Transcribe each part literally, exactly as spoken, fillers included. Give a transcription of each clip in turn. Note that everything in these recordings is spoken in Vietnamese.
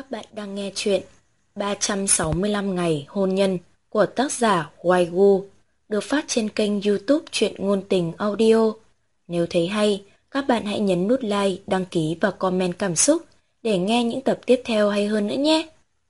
Các bạn đang nghe chuyện ba trăm sáu mươi lăm ngày hôn nhân của tác giả Hoài Gu, được phát trên kênh YouTube Truyện Ngôn Tình Audio. Nếu thấy hay, các bạn hãy nhấn nút like, đăng ký và comment cảm xúc để nghe những tập tiếp theo hay hơn nữa nhé.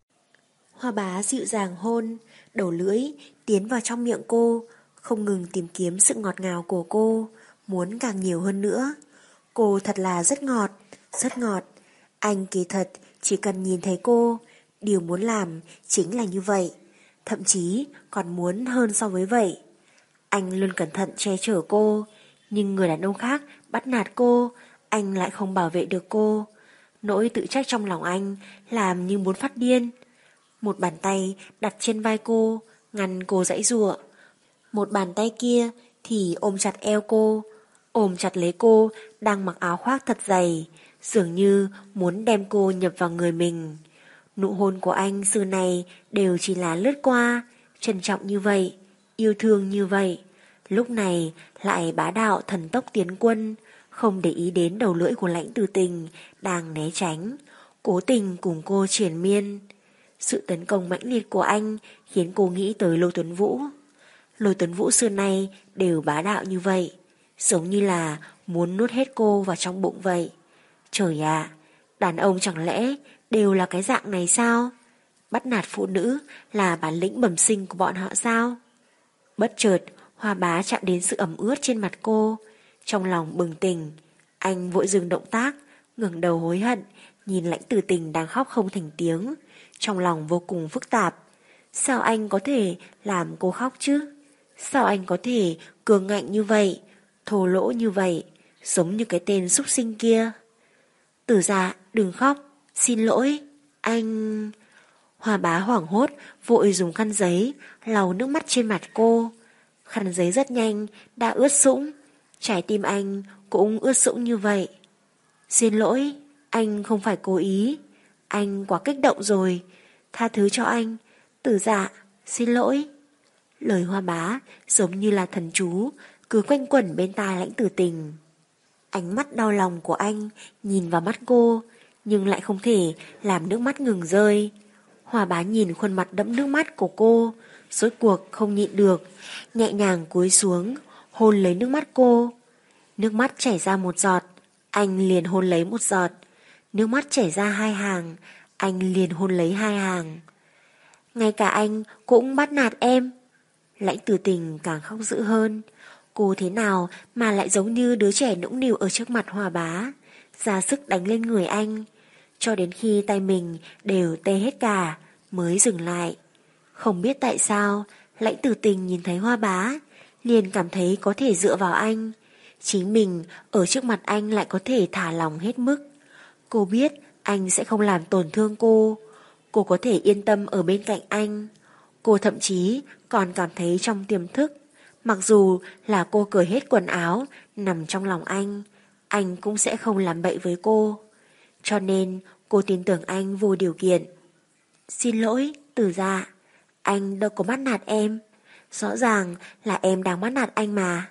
Hoa bá dịu dàng hôn, đầu lưỡi tiến vào trong miệng cô, không ngừng tìm kiếm sự ngọt ngào của cô, muốn càng nhiều hơn nữa. Cô thật là rất ngọt, rất ngọt. Anh kỳ thật chỉ cần nhìn thấy cô, điều muốn làm chính là như vậy, thậm chí còn muốn hơn so với vậy. Anh luôn cẩn thận che chở cô, nhưng người đàn ông khác bắt nạt cô, anh lại không bảo vệ được cô. Nỗi tự trách trong lòng anh làm như muốn phát điên. Một bàn tay đặt trên vai cô, ngăn cô giãy giụa. Một bàn tay kia thì ôm chặt eo cô, ôm chặt lấy cô đang mặc áo khoác thật dày, dường như muốn đem cô nhập vào người mình. Nụ hôn của anh xưa này đều chỉ là lướt qua, trân trọng như vậy, yêu thương như vậy. Lúc này lại bá đạo thần tốc tiến quân, không để ý đến đầu lưỡi của Lãnh Tử Tình đang né tránh, cố tình cùng cô triển miên. Sự tấn công mãnh liệt của anh khiến cô nghĩ tới Lôi Tuấn Vũ. Lôi Tuấn Vũ xưa nay đều bá đạo như vậy, giống như là muốn nuốt hết cô vào trong bụng vậy. Trời ạ, đàn ông chẳng lẽ đều là cái dạng này sao? Bắt nạt phụ nữ là bản lĩnh bẩm sinh của bọn họ sao? Bất chợt, Hoa bá chạm đến sự ẩm ướt trên mặt cô, trong lòng bừng tỉnh. Anh vội dừng động tác, ngẩng đầu hối hận, nhìn Lãnh Tử Tình đang khóc không thành tiếng, trong lòng vô cùng phức tạp. Sao anh có thể làm cô khóc chứ? Sao anh có thể cường ngạnh như vậy, thô lỗ như vậy, giống như cái tên súc sinh kia? Tử Dạ, đừng khóc, xin lỗi, anh... Hoa bá hoảng hốt, vội dùng khăn giấy lau nước mắt trên mặt cô. Khăn giấy rất nhanh đã ướt sũng, trái tim anh cũng ướt sũng như vậy. Xin lỗi, anh không phải cố ý, anh quá kích động rồi, tha thứ cho anh, Tử Dạ, xin lỗi. Lời Hoa bá giống như là thần chú, cứ quanh quẩn bên tai Lãnh Tử Tình. Ánh mắt đau lòng của anh nhìn vào mắt cô, nhưng lại không thể làm nước mắt ngừng rơi. Hoa bá nhìn khuôn mặt đẫm nước mắt của cô, rốt cuộc không nhịn được, nhẹ nhàng cúi xuống, hôn lấy nước mắt cô. Nước mắt chảy ra một giọt, anh liền hôn lấy một giọt. Nước mắt chảy ra hai hàng, anh liền hôn lấy hai hàng. Ngay cả anh cũng bắt nạt em. Lãnh Tử Tình càng khóc dữ hơn. Cô thế nào mà lại giống như đứa trẻ nũng nịu ở trước mặt Hoa bá, ra sức đánh lên người anh, cho đến khi tay mình đều tê hết cả mới dừng lại. Không biết tại sao Lãnh Tử Tình nhìn thấy Hoa bá liền cảm thấy có thể dựa vào anh, chính mình ở trước mặt anh lại có thể thả lòng hết mức. Cô biết anh sẽ không làm tổn thương cô, cô có thể yên tâm ở bên cạnh anh. Cô thậm chí còn cảm thấy trong tiềm thức, mặc dù là cô cởi hết quần áo nằm trong lòng anh, anh cũng sẽ không làm bậy với cô. Cho nên cô tin tưởng anh vô điều kiện. Xin lỗi, Tử Dạ, anh đâu có bắt nạt em, rõ ràng là em đang bắt nạt anh mà.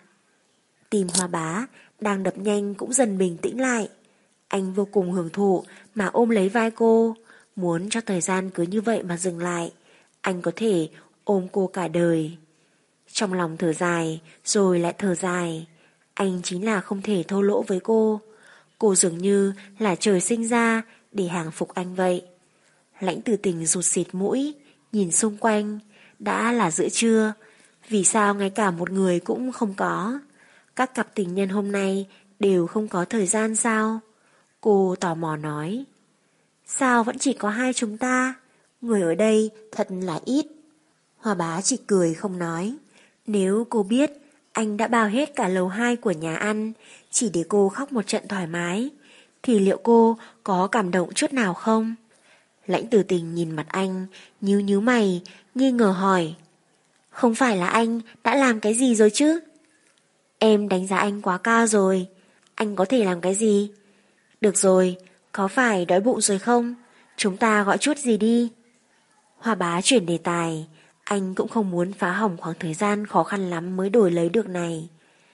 Tim Hoa bá đang đập nhanh cũng dần bình tĩnh lại. Anh vô cùng hưởng thụ mà ôm lấy vai cô, muốn cho thời gian cứ như vậy mà dừng lại, anh có thể ôm cô cả đời. Trong lòng thở dài rồi lại thở dài, anh chính là không thể thô lỗ với cô. Cô dường như là trời sinh ra để hàng phục anh vậy. Lãnh Tử Tình rụt xịt mũi, nhìn xung quanh, đã là giữa trưa, vì sao ngay cả một người cũng không có? Các cặp tình nhân hôm nay đều không có thời gian sao? Cô tò mò nói. Sao vẫn chỉ có hai chúng ta? Người ở đây thật là ít. Hoa bá chỉ cười không nói. Nếu cô biết anh đã bao hết cả lầu hai của nhà ăn chỉ để cô khóc một trận thoải mái, thì liệu cô có cảm động chút nào không? Lãnh Tử Tình nhìn mặt anh, nhíu nhíu mày, nghi ngờ hỏi. Không phải là anh đã làm cái gì rồi chứ? Em đánh giá anh quá cao rồi, anh có thể làm cái gì? Được rồi, có phải đói bụng rồi không? Chúng ta gọi chút gì đi. Hoa bá chuyển đề tài, anh cũng không muốn phá hỏng khoảng thời gian khó khăn lắm mới đổi lấy được này.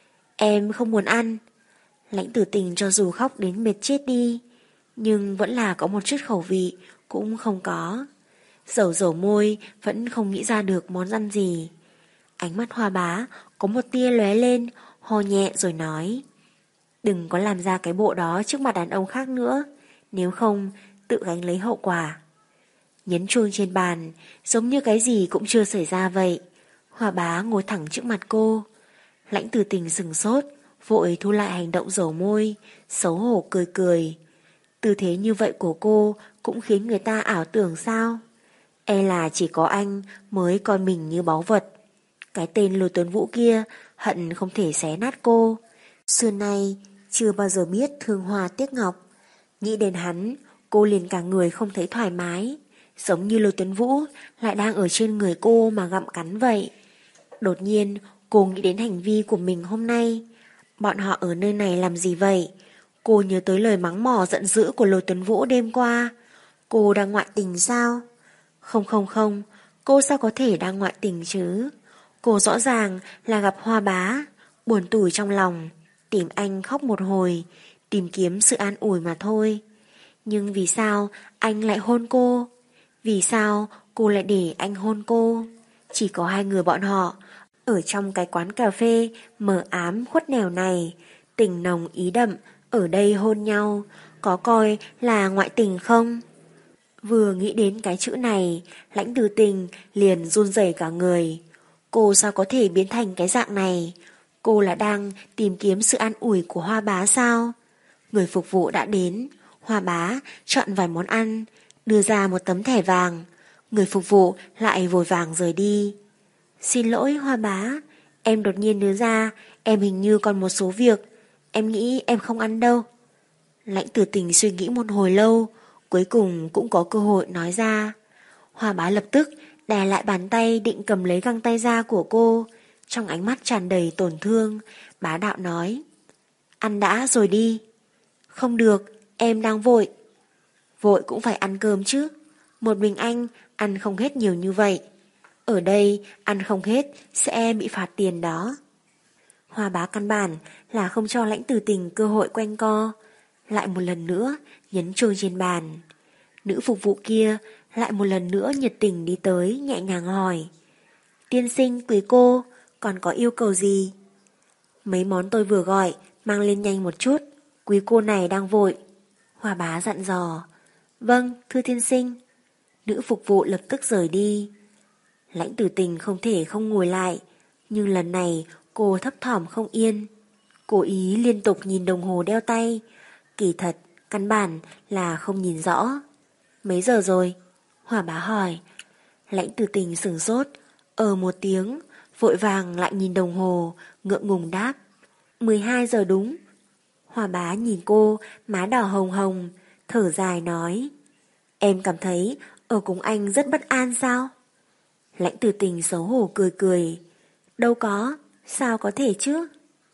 Em không muốn ăn. Lãnh Tử Tình cho dù khóc đến mệt chết đi, nhưng vẫn là có một chút khẩu vị cũng không có. Dầu dầu môi vẫn không nghĩ ra được món ăn gì. Ánh mắt Hoa Bá có một tia lóe lên, ho nhẹ rồi nói: đừng có làm ra cái bộ đó trước mặt đàn ông khác nữa, nếu không tự gánh lấy hậu quả. Nhấn chuông trên bàn, giống như cái gì cũng chưa xảy ra vậy. Hoa Bá ngồi thẳng trước mặt cô. Lãnh Từ Tình sừng sốt, vội thu lại hành động dầu môi, xấu hổ cười cười. Tư thế như vậy của cô cũng khiến người ta ảo tưởng sao? E là chỉ có anh mới coi mình như báu vật. Cái tên Lôi Tuấn Vũ kia hận không thể xé nát cô. Xưa nay chưa bao giờ biết thương hoa tiếc ngọc. Nghĩ đến hắn, cô liền cả người không thấy thoải mái, giống như Lôi Tuấn Vũ lại đang ở trên người cô mà gặm cắn vậy. Đột nhiên cô nghĩ đến hành vi của mình hôm nay. Bọn họ ở nơi này làm gì vậy? Cô nhớ tới lời mắng mỏ giận dữ của Lôi Tuấn Vũ đêm qua. Cô đang ngoại tình sao? Không không không, cô sao có thể đang ngoại tình chứ? Cô rõ ràng là gặp Hoa Bá, buồn tủi trong lòng, tìm anh khóc một hồi, tìm kiếm sự an ủi mà thôi. Nhưng vì sao anh lại hôn cô? Vì sao cô lại để anh hôn cô? Chỉ có hai người bọn họ ở trong cái quán cà phê mờ ám khuất nẻo này, tình nồng ý đậm, ở đây hôn nhau, có coi là ngoại tình không? Vừa nghĩ đến cái chữ này, Lãnh Từ Tình liền run rẩy cả người. Cô sao có thể biến thành cái dạng này? Cô là đang tìm kiếm sự an ủi của Hoa Bá sao? Người phục vụ đã đến. Hoa Bá chọn vài món ăn, đưa ra một tấm thẻ vàng. Người phục vụ lại vội vàng rời đi. Xin lỗi Hoa Bá, em đột nhiên nhớ ra em hình như còn một số việc. Em nghĩ em không ăn đâu. Lãnh Từ Tình suy nghĩ một hồi lâu, cuối cùng cũng có cơ hội nói ra. Hoa Bá lập tức đè lại bàn tay định cầm lấy găng tay da của cô. Trong ánh mắt tràn đầy tổn thương, bá đạo nói: ăn đã rồi đi. Không được, em đang vội. Vội cũng phải ăn cơm chứ. Một mình anh ăn không hết nhiều như vậy. Ở đây ăn không hết sẽ bị phạt tiền đó. Hoa Bá căn bản là không cho Lãnh Từ Tình cơ hội quanh co. Lại một lần nữa nhấn chuông trên bàn. Nữ phục vụ kia lại một lần nữa nhiệt tình đi tới, nhẹ nhàng hỏi: tiên sinh quý cô, còn có yêu cầu gì? Mấy món tôi vừa gọi mang lên nhanh một chút, quý cô này đang vội. Hoa Bá dặn dò. Vâng, thưa tiên sinh. Nữ phục vụ lập tức rời đi. Lãnh Từ Tình không thể không ngồi lại, nhưng lần này cô thấp thỏm không yên. Cố ý liên tục nhìn đồng hồ đeo tay, kỳ thật căn bản là không nhìn rõ. Mấy giờ rồi? Hoa Bá hỏi. Lãnh Từ Tình sửng sốt, ờ một tiếng, vội vàng lại nhìn đồng hồ, ngượng ngùng đáp: mười hai giờ đúng. Hoa Bá nhìn cô, má đỏ hồng hồng, thở dài nói: em cảm thấy ở cùng anh rất bất an sao? Lãnh Từ Tình xấu hổ cười cười: đâu có, sao có thể chứ?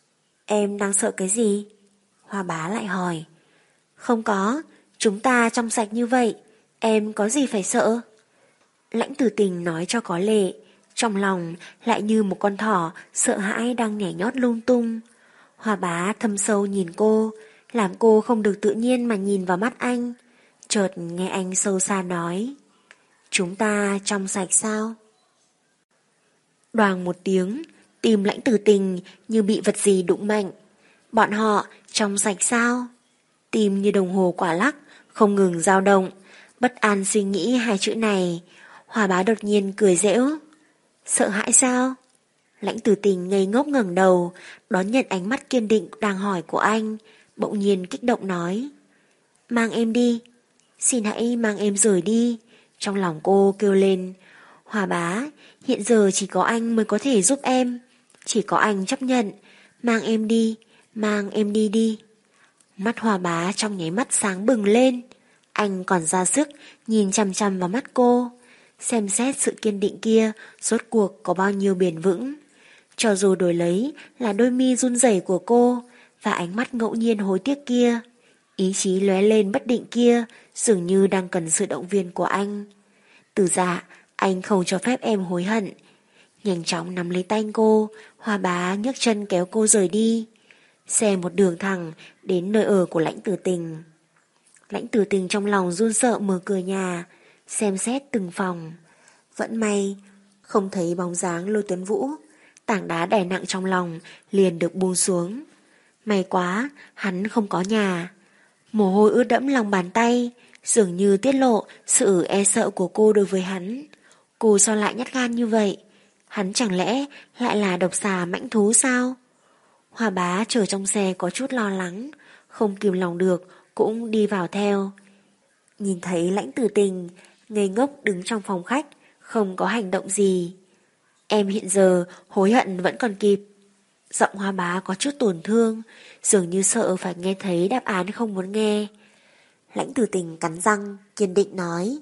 Em đang sợ cái gì? Hoa Bá lại hỏi. Không có, chúng ta trong sạch như vậy, em có gì phải sợ? Lãnh Từ Tình nói cho có lệ, trong lòng lại như một con thỏ sợ hãi đang nhảy nhót lung tung. Hoa Bá thâm sâu nhìn cô, làm cô không được tự nhiên mà nhìn vào mắt anh. Chợt nghe anh sâu xa nói: chúng ta trong sạch sao? Đoàng một tiếng, tim Lãnh Từ Tình như bị vật gì đụng mạnh. Bọn họ trong sạch sao? Tim như đồng hồ quả lắc, không ngừng dao động. Bất an suy nghĩ hai chữ này. Hoa Bá đột nhiên cười giễu. Sợ hãi sao? Lãnh Từ Tình ngây ngốc ngẩng đầu, đón nhận ánh mắt kiên định đang hỏi của anh, bỗng nhiên kích động nói: mang em đi, xin hãy mang em rời đi. Trong lòng cô kêu lên: Hoa Bá, hiện giờ chỉ có anh mới có thể giúp em, chỉ có anh chấp nhận, mang em đi, mang em đi đi. Mắt Hoa Bá trong nháy mắt sáng bừng lên, anh còn ra sức nhìn chằm chằm vào mắt cô, xem xét sự kiên định kia rốt cuộc có bao nhiêu bền vững. Cho dù đổi lấy là đôi mi run rẩy của cô và ánh mắt ngẫu nhiên hối tiếc kia, ý chí lóe lên bất định kia dường như đang cần sự động viên của anh. Từ dạ, anh không cho phép em hối hận. Nhanh chóng nắm lấy tay cô, Hoa Bá nhấc chân kéo cô rời đi. Xe một đường thẳng đến nơi ở của Lãnh Từ Tình. Lãnh Tử Tình trong lòng run sợ mở cửa nhà, xem xét từng phòng. Vẫn may, không thấy bóng dáng Lôi Tuấn Vũ, tảng đá đè nặng trong lòng liền được buông xuống. May quá, hắn không có nhà. Mồ hôi ướt đẫm lòng bàn tay, dường như tiết lộ sự e sợ của cô đối với hắn. Cô sao lại nhát gan như vậy? Hắn chẳng lẽ lại là độc xà mãnh thú sao? Hoa Bá chờ trong xe có chút lo lắng, không kìm lòng được cũng đi vào theo. Nhìn thấy Lãnh Tử Tình ngây ngốc đứng trong phòng khách, không có hành động gì. Em hiện giờ hối hận vẫn còn kịp. Giọng Hoa Bá có chút tổn thương, dường như sợ phải nghe thấy đáp án không muốn nghe. Lãnh Tử Tình cắn răng, kiên định nói.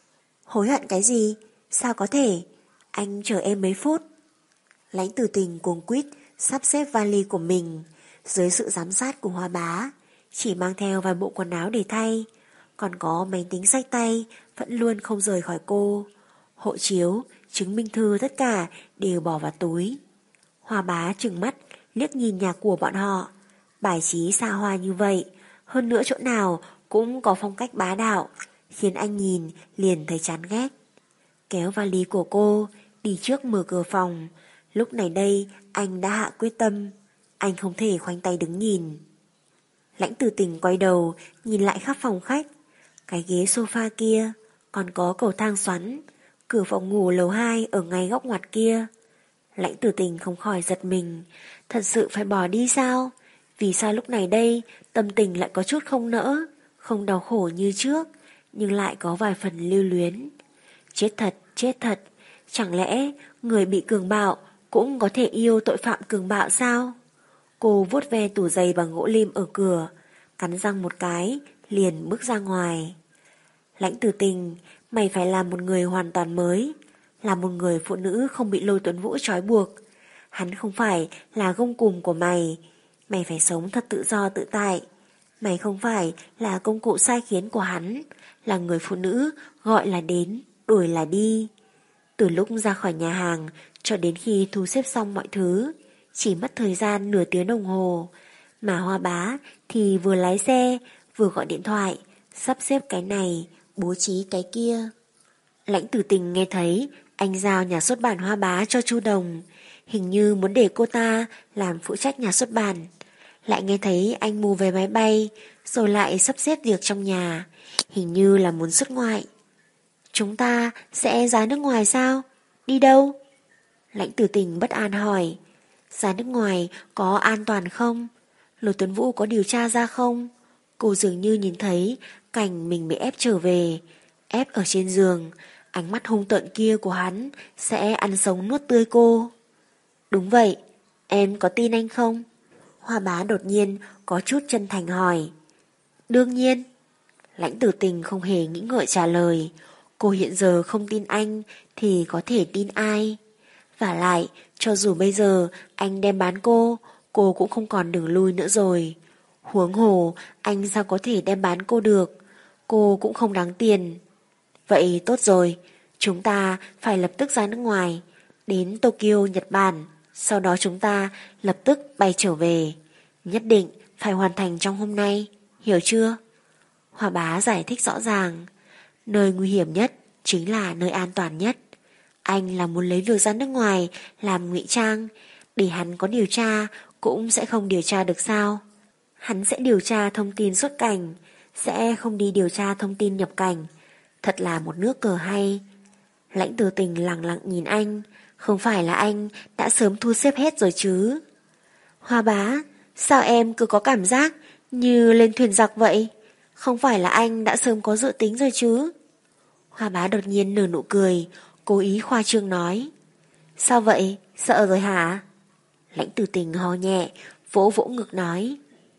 Hối hận cái gì? Sao có thể? Anh chờ em mấy phút. Lãnh Tử Tình cuống quýt sắp xếp vali của mình, dưới sự giám sát của Hoa Bá, chỉ mang theo vài bộ quần áo để thay, còn có máy tính xách tay vẫn luôn không rời khỏi cô. Hộ chiếu, chứng minh thư tất cả đều bỏ vào túi. Hoa Bá trừng mắt liếc nhìn nhà của bọn họ, bài trí xa hoa như vậy, hơn nữa chỗ nào cũng có phong cách bá đạo, khiến anh nhìn liền thấy chán ghét. Kéo vali của cô, đi trước mở cửa phòng. Lúc này đây anh đã hạ quyết tâm, anh không thể khoanh tay đứng nhìn. Lãnh Tử Tình quay đầu nhìn lại khắp phòng khách, cái ghế sofa kia, còn có cầu thang xoắn, cửa phòng ngủ lầu hai ở ngay góc ngoặt kia. Lãnh Tử Tình không khỏi giật mình, thật sự phải bỏ đi sao? Vì sao lúc này đây tâm tình lại có chút không nỡ, không đau khổ như trước, nhưng lại có vài phần lưu luyến. Chết thật, chết thật, chẳng lẽ người bị cường bạo cũng có thể yêu tội phạm cường bạo sao? Cô vuốt ve tủ giày bằng gỗ lim ở cửa, cắn răng một cái, liền bước ra ngoài. Lãnh Tử Tình, mày phải là một người hoàn toàn mới, là một người phụ nữ không bị Lôi Tuấn Vũ trói buộc. Hắn không phải là gông cùm của mày, mày phải sống thật tự do tự tại. Mày không phải là công cụ sai khiến của hắn, là người phụ nữ gọi là đến, đuổi là đi. Từ lúc ra khỏi nhà hàng cho đến khi thu xếp xong mọi thứ, chỉ mất thời gian nửa tiếng đồng hồ, mà Hoa Bá thì vừa lái xe, vừa gọi điện thoại, sắp xếp cái này, bố trí cái kia. Lãnh Tử Tình nghe thấy anh giao nhà xuất bản Hoa Bá cho Chu Đồng, hình như muốn để cô ta làm phụ trách nhà xuất bản. Lại nghe thấy anh mua vé máy bay, rồi lại sắp xếp việc trong nhà, hình như là muốn xuất ngoại. Chúng ta sẽ ra nước ngoài sao? Đi đâu? Lãnh Tử Tình bất an hỏi. Ra nước ngoài có an toàn không? Lôi Tuấn Vũ có điều tra ra không? Cô dường như nhìn thấy cảnh mình bị ép trở về, ép ở trên giường, ánh mắt hung tợn kia của hắn sẽ ăn sống nuốt tươi cô. Đúng vậy, em có tin anh không? Hoa Bá đột nhiên có chút chân thành hỏi. Đương nhiên. Lãnh Tử Tình không hề nghĩ ngợi trả lời. Cô hiện giờ không tin anh thì có thể tin ai? Vả lại, cho dù bây giờ anh đem bán cô, cô cũng không còn đường lui nữa rồi. Huống hồ, anh sao có thể đem bán cô được? Cô cũng không đáng tiền. Vậy tốt rồi, chúng ta phải lập tức ra nước ngoài, đến Tokyo, Nhật Bản. Sau đó chúng ta lập tức bay trở về. Nhất định phải hoàn thành trong hôm nay, hiểu chưa? Hoa Bá giải thích rõ ràng. Nơi nguy hiểm nhất chính là nơi an toàn nhất. Anh là muốn lấy việc ra nước ngoài làm ngụy trang, để hắn có điều tra cũng sẽ không điều tra được sao? Hắn sẽ điều tra thông tin xuất cảnh, sẽ không đi điều tra thông tin nhập cảnh. Thật là một nước cờ hay. Lãnh Tử Tình lặng lặng nhìn anh. Không phải là anh đã sớm thu xếp hết rồi chứ? Hoa Bá, sao em cứ có cảm giác như lên thuyền giặc vậy? Không phải là anh đã sớm có dự tính rồi chứ? Hoa Bá đột nhiên nở nụ cười, cố ý khoa trương nói. Sao vậy? Sợ rồi hả? Lãnh Tử Tình ho nhẹ, vỗ vỗ ngực nói.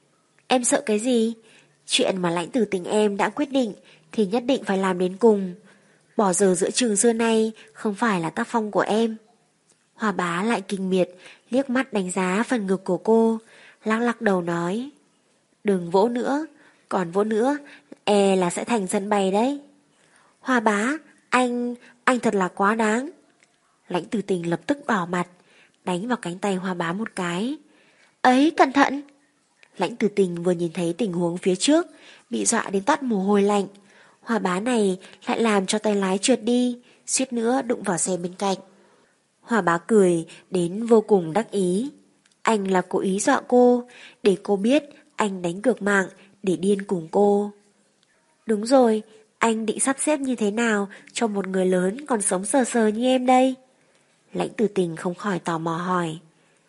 Em sợ cái gì? Chuyện mà Lãnh Tử Tình em đã quyết định thì nhất định phải làm đến cùng. Bỏ giờ giữa chừng xưa nay không phải là tác phong của em. Hoa Bá lại kinh miệt, liếc mắt đánh giá phần ngực của cô, lắc lắc đầu nói. Đừng vỗ nữa, còn vỗ nữa, e là sẽ thành sân bay đấy. Hoa Bá, anh, anh thật là quá đáng. Lãnh Tử Tình lập tức đỏ mặt, đánh vào cánh tay Hoa Bá một cái. Ấy, cẩn thận! Lãnh Tử Tình vừa nhìn thấy tình huống phía trước, bị dọa đến toát mồ hôi lạnh. Hoa bá này lại làm cho tay lái trượt đi, suýt nữa đụng vào xe bên cạnh. Hoa bá cười đến vô cùng đắc ý. Anh là cố ý dọa cô, để cô biết anh đánh cược mạng để điên cùng cô. Đúng rồi, anh định sắp xếp như thế nào cho một người lớn còn sống sờ sờ như em đây? Lãnh Tử Tình không khỏi tò mò hỏi.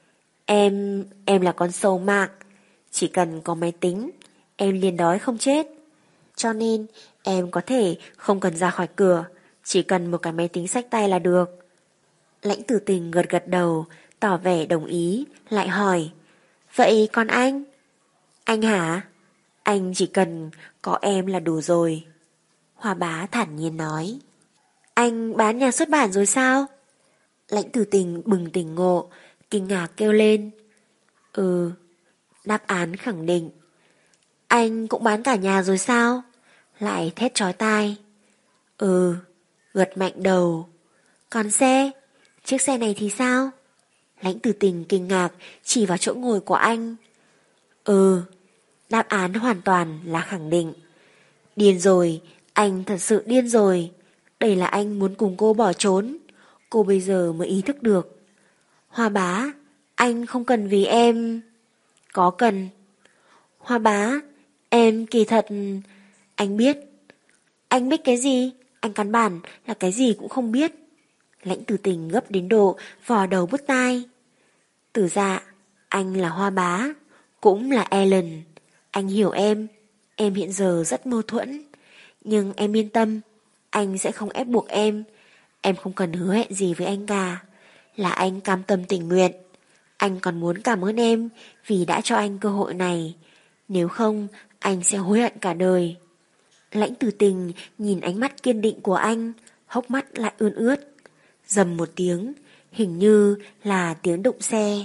Em, em là con sâu mạng. Chỉ cần có máy tính, em liền đói không chết. Cho nên em có thể không cần ra khỏi cửa, chỉ cần một cái máy tính xách tay là được. Lãnh Tử Tình gật gật đầu, tỏ vẻ đồng ý, lại hỏi. Vậy còn anh? Anh hả? Anh chỉ cần có em là đủ rồi. Hoa bá thản nhiên nói. Anh bán nhà xuất bản rồi sao? Lãnh Tử Tình bừng tỉnh ngộ, kinh ngạc kêu lên. Ừ. Đáp án khẳng định. Anh cũng bán cả nhà rồi sao? Lại thét chói tai. Ừ. Gật mạnh đầu. Còn xe? Chiếc xe này thì sao? Lãnh Tử Tình kinh ngạc chỉ vào chỗ ngồi của anh. Ừ. Đáp án hoàn toàn là khẳng định. Điên rồi, anh thật sự điên rồi. Đây là anh muốn cùng cô bỏ trốn. Cô bây giờ mới ý thức được. Hoa bá, anh không cần vì em. Có cần. Hoa bá, em kỳ thật. Anh biết. Anh biết cái gì? Anh căn bản là cái gì cũng không biết. Lãnh Tử Tình gấp đến độ vò đầu bứt tai. Tử dạ, anh là Hoa bá, cũng là Ellen. Anh hiểu em. Em hiện giờ rất mâu thuẫn. Nhưng em yên tâm, anh sẽ không ép buộc em. Em không cần hứa hẹn gì với anh cả. Là anh cam tâm tình nguyện. Anh còn muốn cảm ơn em vì đã cho anh cơ hội này. Nếu không, anh sẽ hối hận cả đời. Lãnh Tử Tình nhìn ánh mắt kiên định của anh, hốc mắt lại ươn ướt. Rầm một tiếng, hình như là tiếng đụng xe.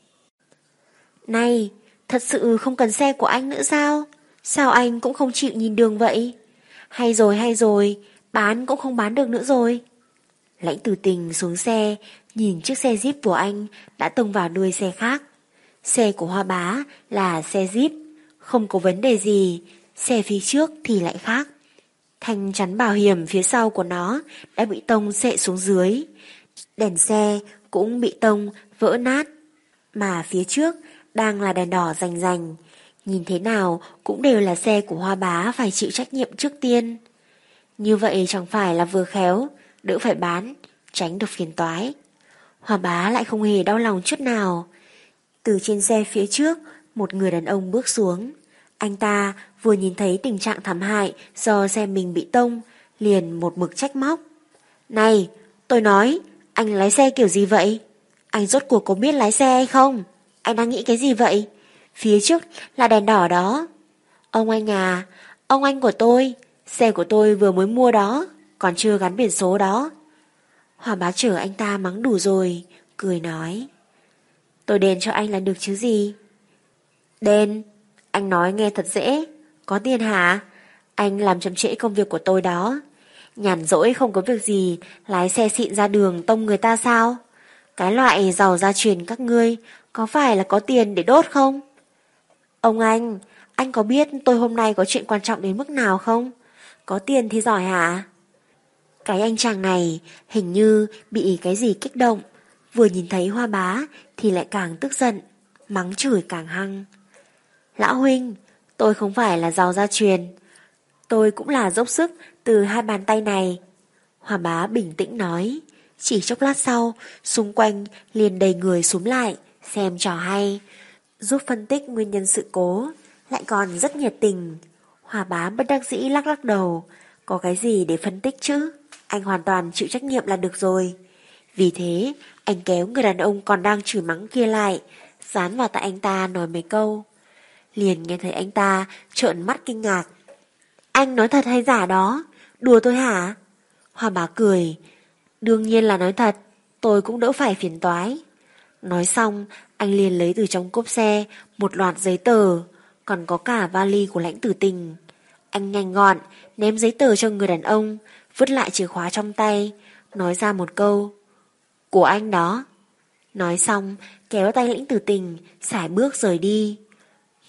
Này, thật sự không cần xe của anh nữa sao? Sao anh cũng không chịu nhìn đường vậy? Hay rồi hay rồi, bán cũng không bán được nữa rồi. Lãnh Tử Tình xuống xe, nhìn chiếc xe Jeep của anh đã tông vào đuôi xe khác. Xe của Hoa bá là xe Jeep, không có vấn đề gì, xe phía trước thì lại khác. Thanh chắn bảo hiểm phía sau của nó đã bị tông xệ xuống dưới. Đèn xe cũng bị tông vỡ nát. Mà phía trước đang là đèn đỏ rành rành. Nhìn thế nào cũng đều là xe của Hoa bá phải chịu trách nhiệm trước tiên. Như vậy chẳng phải là vừa khéo, đỡ phải bán, tránh được phiền toái. Hoa bá lại không hề đau lòng chút nào. Từ trên xe phía trước, một người đàn ông bước xuống. Anh ta vừa nhìn thấy tình trạng thảm hại do xe mình bị tông, liền một mực trách móc. Này, tôi nói, anh lái xe kiểu gì vậy? Anh rốt cuộc có biết lái xe hay không? Anh đang nghĩ cái gì vậy? Phía trước là đèn đỏ đó. Ông anh à, ông anh của tôi, xe của tôi vừa mới mua đó, còn chưa gắn biển số đó. Hoa bá chở anh ta mắng đủ rồi, cười nói. Tôi đền cho anh là được chứ gì? Đền? Anh nói nghe thật dễ. Có tiền hả? Anh làm chậm trễ công việc của tôi đó. Nhàn rỗi không có việc gì, lái xe xịn ra đường tông người ta sao? Cái loại giàu gia truyền các ngươi có phải là có tiền để đốt không? Ông anh, anh có biết tôi hôm nay có chuyện quan trọng đến mức nào không? Có tiền thì giỏi hả? Cái anh chàng này hình như bị cái gì kích động, vừa nhìn thấy Hoa bá thì lại càng tức giận, mắng chửi càng hăng. Lão huynh, tôi không phải là giàu gia truyền, tôi cũng là dốc sức từ hai bàn tay này. Hoa bá bình tĩnh nói. Chỉ chốc lát sau, xung quanh liền đầy người xúm lại xem trò hay, giúp phân tích nguyên nhân sự cố, lại còn rất nhiệt tình. Hoa bá bất đắc dĩ lắc lắc đầu. Có cái gì để phân tích chứ? Anh hoàn toàn chịu trách nhiệm là được rồi. Vì thế, anh kéo người đàn ông còn đang chửi mắng kia lại, dán vào tai anh ta nói mấy câu. Liền nghe thấy anh ta trợn mắt kinh ngạc. Anh nói thật hay giả đó? Đùa tôi hả? Hoa bá cười. Đương nhiên là nói thật, tôi cũng đỡ phải phiền toái. Nói xong, anh liền lấy từ trong cốp xe một loạt giấy tờ, còn có cả vali của Lãnh Tử Tình. Anh nhanh gọn ném giấy tờ cho người đàn ông, vứt lại chìa khóa trong tay, nói ra một câu. Của anh đó. Nói xong, kéo tay Lãnh Tử Tình, sải bước rời đi.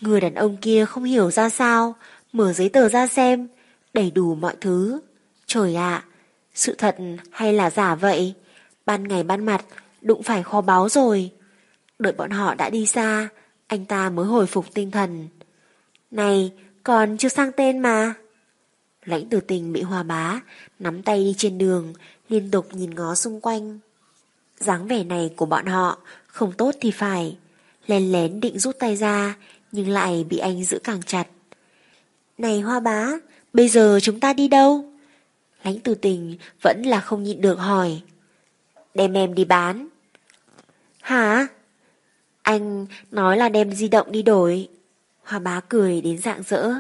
Người đàn ông kia không hiểu ra sao, mở giấy tờ ra xem, đầy đủ mọi thứ. Trời ạ, sự thật hay là giả vậy? Ban ngày ban mặt, đụng phải kho báu rồi. Đợi bọn họ đã đi xa, anh ta mới hồi phục tinh thần. Này, còn chưa sang tên mà. Lãnh Tử Tình bị Hoa Bá nắm tay đi trên đường, liên tục nhìn ngó xung quanh. Dáng vẻ này của bọn họ không tốt thì phải. Lén lén định rút tay ra, nhưng lại bị anh giữ càng chặt. Này Hoa Bá, bây giờ chúng ta đi đâu? Lãnh Tử Tình vẫn là không nhịn được hỏi. Đem em đi bán. Hả? Anh nói là đem di động đi đổi. Hoa Bá cười đến rạng rỡ.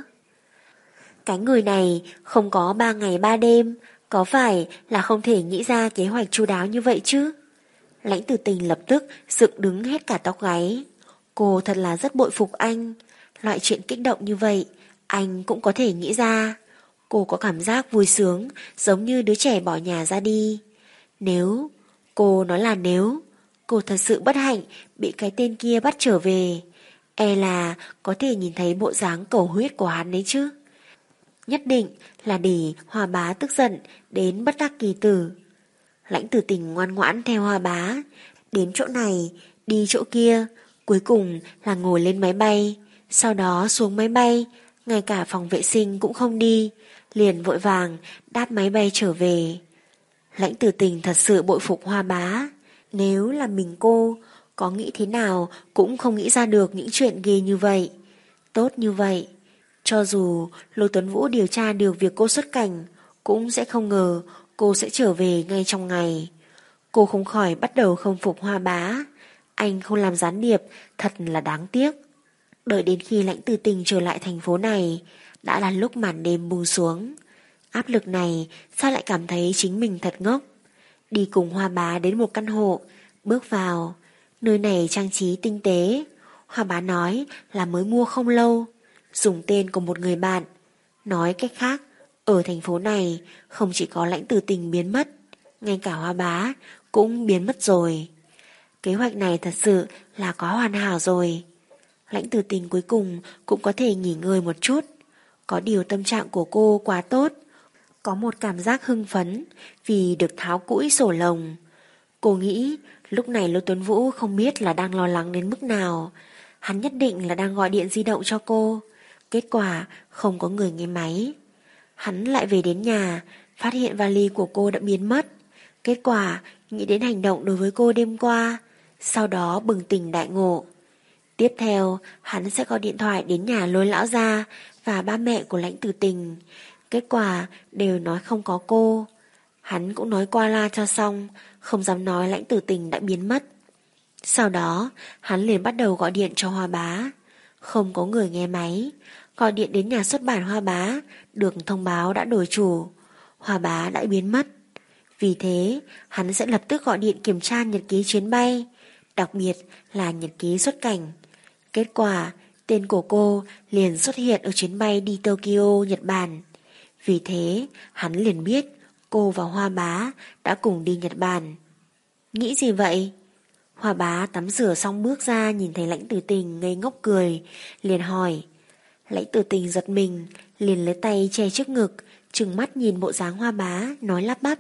Cái người này không có ba ngày ba đêm, có phải là không thể nghĩ ra kế hoạch chu đáo như vậy chứ? Lãnh Tử Tình lập tức dựng đứng hết cả tóc gáy. Cô thật là rất bội phục anh. Loại chuyện kích động như vậy, anh cũng có thể nghĩ ra. Cô có cảm giác vui sướng, giống như đứa trẻ bỏ nhà ra đi. Nếu, cô nói là nếu, cô thật sự bất hạnh bị cái tên kia bắt trở về, e là có thể nhìn thấy bộ dáng cầu huyết của hắn đấy chứ. Nhất định là để Hoa Bá tức giận đến bất đắc kỳ tử. Lãnh Tử Tình ngoan ngoãn theo Hoa Bá, đến chỗ này, đi chỗ kia, cuối cùng là ngồi lên máy bay, sau đó xuống máy bay, ngay cả phòng vệ sinh cũng không đi, liền vội vàng đáp máy bay trở về. Lãnh Tử Tình thật sự bội phục Hoa Bá. Nếu là mình cô, có nghĩ thế nào cũng không nghĩ ra được những chuyện ghê như vậy. Tốt như vậy, cho dù Lôi Tuấn Vũ điều tra được việc cô xuất cảnh, cũng sẽ không ngờ cô sẽ trở về ngay trong ngày. Cô không khỏi bắt đầu không phục Hoa Bá. Anh không làm gián điệp, thật là đáng tiếc. Đợi đến khi Lãnh Tử Tình trở lại thành phố này, đã là lúc màn đêm buông xuống. Áp lực này sao lại cảm thấy chính mình thật ngốc. Đi cùng Hoa Bá đến một căn hộ, bước vào. Nơi này trang trí tinh tế. Hoa Bá nói là mới mua không lâu, dùng tên của một người bạn. Nói cách khác, ở thành phố này không chỉ có Lãnh Tử Tình biến mất, ngay cả Hoa Bá cũng biến mất rồi. Kế hoạch này thật sự là có hoàn hảo rồi. Lãnh Tử Tình cuối cùng cũng có thể nghỉ ngơi một chút. Có điều tâm trạng của cô quá tốt, có một cảm giác hưng phấn vì được tháo cũi sổ lồng. Cô nghĩ lúc này Lô Tuấn Vũ không biết là đang lo lắng đến mức nào. Hắn nhất định là đang gọi điện di động cho cô. Kết quả không có người nghe máy. Hắn lại về đến nhà, phát hiện vali của cô đã biến mất. Kết quả nghĩ đến hành động đối với cô đêm qua, sau đó bừng tỉnh đại ngộ. Tiếp theo hắn sẽ gọi điện thoại đến nhà Lôi lão gia và ba mẹ của Lãnh Tử Tình. Kết quả đều nói không có cô. Hắn cũng nói qua la cho xong, không dám nói Lãnh Tử Tình đã biến mất. Sau đó hắn liền bắt đầu gọi điện cho Hoa Bá. Không có người nghe máy. Gọi điện đến nhà xuất bản Hoa Bá, được thông báo đã đổi chủ. Hoa Bá đã biến mất. Vì thế hắn sẽ lập tức gọi điện kiểm tra nhật ký chuyến bay, đặc biệt là nhật ký xuất cảnh. Kết quả tên của cô liền xuất hiện ở chuyến bay đi Tokyo, Nhật Bản. Vì thế hắn liền biết cô và Hoa Bá đã cùng đi Nhật Bản. Nghĩ gì vậy? Hoa Bá tắm rửa xong bước ra, nhìn thấy Lãnh Tử Tình ngây ngốc cười, liền hỏi. Lãnh Tử Tình giật mình, liền lấy tay che trước ngực, trừng mắt nhìn bộ dáng Hoa Bá, nói lắp bắp.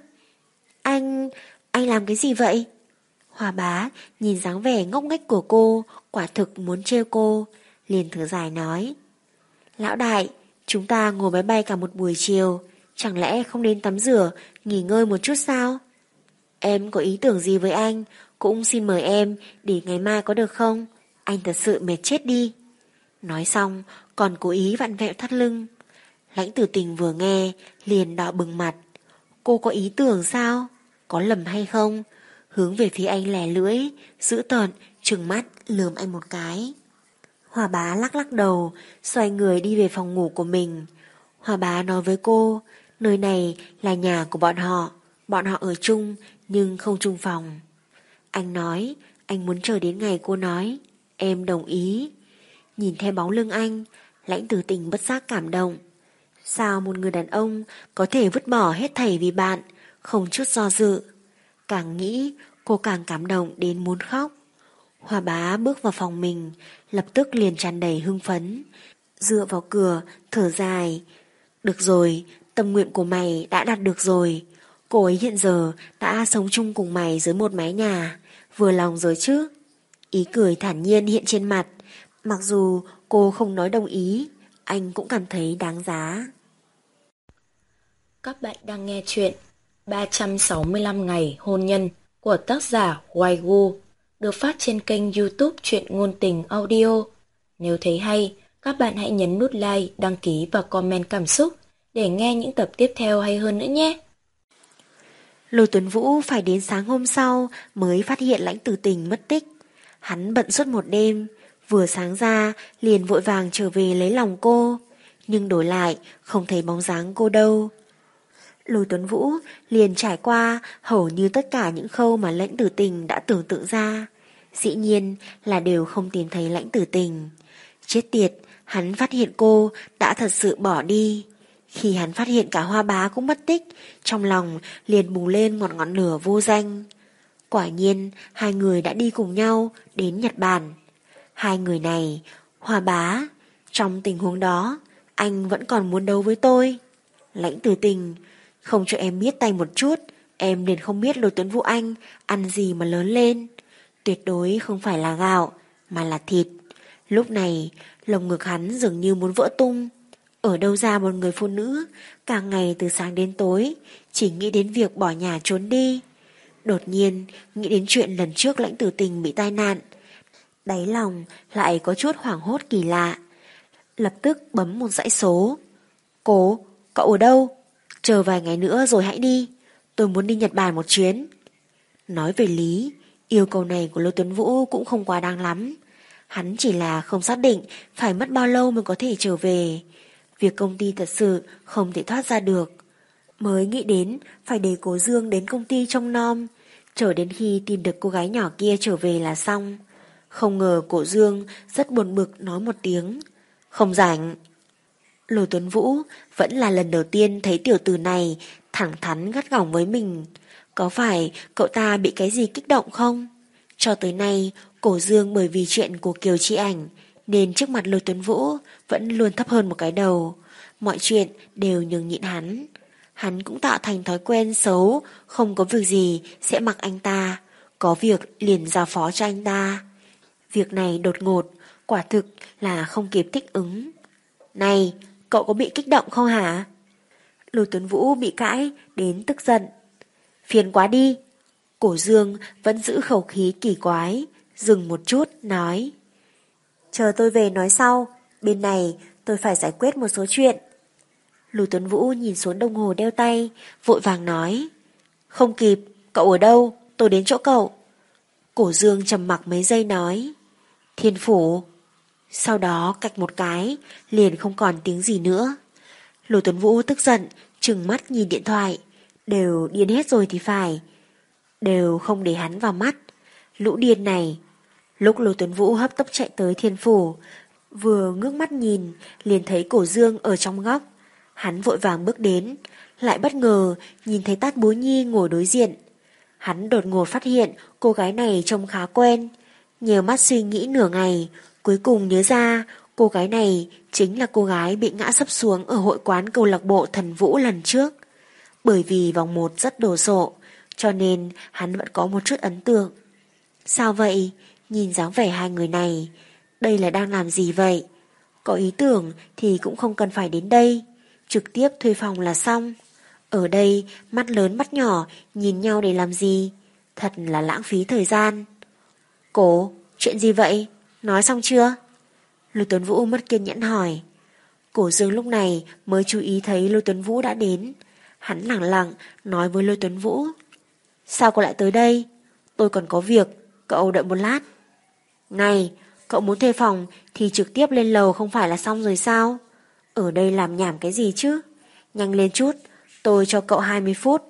Anh, anh làm cái gì vậy? Hoa Bá nhìn dáng vẻ ngốc nghếch của cô, quả thực muốn trêu cô, liền thở dài nói. Lão đại, chúng ta ngồi máy bay cả một buổi chiều, chẳng lẽ không đến tắm rửa, nghỉ ngơi một chút sao? Em có ý tưởng gì với anh, cũng xin mời em để ngày mai có được không? Anh thật sự mệt chết đi. Nói xong còn cố ý vặn vẹo thắt lưng. Lãnh Tử Tình vừa nghe liền đỏ bừng mặt. Cô có ý tưởng sao? Có lầm hay không? Hướng về phía anh lè lưỡi, giữ tợn, trừng mắt lườm anh một cái. Hoa Bá lắc lắc đầu, xoay người đi về phòng ngủ của mình. Hoa Bá nói với cô, nơi này là nhà của bọn họ, bọn họ ở chung nhưng không chung phòng. Anh nói, anh muốn chờ đến ngày cô nói, em đồng ý. Nhìn theo bóng lưng anh, Lãnh Tử Tình bất giác cảm động. Sao một người đàn ông có thể vứt bỏ hết thảy vì bạn, không chút do dự. Càng nghĩ, cô càng cảm động đến muốn khóc. Hoa bá bước vào phòng mình, lập tức liền tràn đầy hưng phấn, dựa vào cửa, thở dài. Được rồi, tâm nguyện của mày đã đạt được rồi. Cô ấy hiện giờ đã sống chung cùng mày dưới một mái nhà, vừa lòng rồi chứ? Ý cười thản nhiên hiện trên mặt, mặc dù cô không nói đồng ý, anh cũng cảm thấy đáng giá. Các bạn đang nghe chuyện ba trăm sáu mươi lăm ngày hôn nhân của tác giả Waigu, được phát trên kênh YouTube Truyện Ngôn Tình Audio. Nếu thấy hay, các bạn hãy nhấn nút like, đăng ký và comment cảm xúc để nghe những tập tiếp theo hay hơn nữa nhé. Lôi Tuấn Vũ phải đến sáng hôm sau mới phát hiện Lãnh Tử Tình mất tích. Hắn bận suốt một đêm, vừa sáng ra liền vội vàng trở về lấy lòng cô, nhưng đổi lại không thấy bóng dáng cô đâu. Lôi Tuấn Vũ liền trải qua hầu như tất cả những khâu mà Lãnh Tử Tình đã tưởng tượng ra, dĩ nhiên là đều không tìm thấy Lãnh Tử Tình. Chết tiệt, hắn phát hiện cô đã thật sự bỏ đi. Khi hắn phát hiện cả Hoa Bá cũng mất tích, trong lòng liền bùng lên một ngọn lửa vô danh. Quả nhiên hai người đã đi cùng nhau đến Nhật Bản. Hai người này, Hoa Bá, trong tình huống đó anh vẫn còn muốn đấu với tôi. Lãnh Tử Tình, không cho em biết tay một chút, em liền không biết Lôi Tuấn Vũ anh ăn gì mà lớn lên. Tuyệt đối không phải là gạo, mà là thịt. Lúc này, lồng ngực hắn dường như muốn vỡ tung. Ở đâu ra một người phụ nữ, cả ngày từ sáng đến tối, chỉ nghĩ đến việc bỏ nhà trốn đi. Đột nhiên, nghĩ đến chuyện lần trước Lãnh Tử Tình bị tai nạn. Đáy lòng lại có chút hoảng hốt kỳ lạ. Lập tức bấm một dãy số. Cố, cậu ở đâu? Chờ vài ngày nữa rồi hãy đi. Tôi muốn đi Nhật Bản một chuyến. Nói về lý, yêu cầu này của Lôi Tuấn Vũ cũng không quá đáng lắm. Hắn chỉ là không xác định phải mất bao lâu mới có thể trở về. Việc công ty thật sự không thể thoát ra được. Mới nghĩ đến phải để Cố Dương đến công ty trông nom, chờ đến khi tìm được cô gái nhỏ kia trở về là xong. Không ngờ Cố Dương rất buồn bực nói một tiếng không rảnh. Lôi Tuấn Vũ vẫn là lần đầu tiên thấy tiểu tử này thẳng thắn gắt gỏng với mình. Có phải cậu ta bị cái gì kích động không? Cho tới nay, Cố Dương bởi vì chuyện của Kiều Chi Ảnh nên trước mặt Lôi Tuấn Vũ vẫn luôn thấp hơn một cái đầu. Mọi chuyện đều nhường nhịn hắn. Hắn cũng tạo thành thói quen xấu, không có việc gì sẽ mặc anh ta, có việc liền giao phó cho anh ta. Việc này đột ngột, quả thực là không kịp thích ứng. Này, cậu có bị kích động không hả? Lôi Tuấn Vũ bị cãi đến tức giận. Phiền quá đi. Cổ Dương vẫn giữ khẩu khí kỳ quái, dừng một chút nói: chờ tôi về nói sau, bên này tôi phải giải quyết một số chuyện. Lôi Tuấn Vũ nhìn xuống đồng hồ đeo tay, vội vàng nói: không kịp, cậu ở đâu, tôi đến chỗ cậu. Cổ Dương trầm mặc mấy giây nói: Thiên Phủ. Sau đó cạch một cái, liền không còn tiếng gì nữa. Lôi Tuấn Vũ tức giận, trừng mắt nhìn điện thoại. Đều điên hết rồi thì phải. Đều không để hắn vào mắt. Lũ điên này. Lúc Lôi Tuấn Vũ hấp tấp chạy tới Thiên Phủ, vừa ngước mắt nhìn, liền thấy Cổ Dương ở trong góc. Hắn vội vàng bước đến, lại bất ngờ nhìn thấy Tát Bố Nhi ngồi đối diện. Hắn đột ngột phát hiện cô gái này trông khá quen. Nhờ mắt suy nghĩ nửa ngày, cuối cùng nhớ ra cô gái này chính là cô gái bị ngã sấp xuống ở hội quán câu lạc bộ Thần Vũ lần trước. Bởi vì vòng một rất đồ sộ, cho nên hắn vẫn có một chút ấn tượng. Sao vậy? Nhìn dáng vẻ hai người này, đây là đang làm gì vậy? Có ý tưởng thì cũng không cần phải đến đây, trực tiếp thuê phòng là xong. Ở đây mắt lớn mắt nhỏ nhìn nhau để làm gì? Thật là lãng phí thời gian. Cổ, chuyện gì vậy? Nói xong chưa? Lôi Tuấn Vũ mất kiên nhẫn hỏi. Cổ Dương lúc này mới chú ý thấy Lôi Tuấn Vũ đã đến. Hắn lẳng lặng nói với Lôi Tuấn Vũ: sao cậu lại tới đây? Tôi còn có việc, cậu đợi một lát. Này, cậu muốn thuê phòng thì trực tiếp lên lầu không phải là xong rồi sao? Ở đây làm nhảm cái gì chứ? Nhanh lên chút, tôi cho cậu hai mươi phút.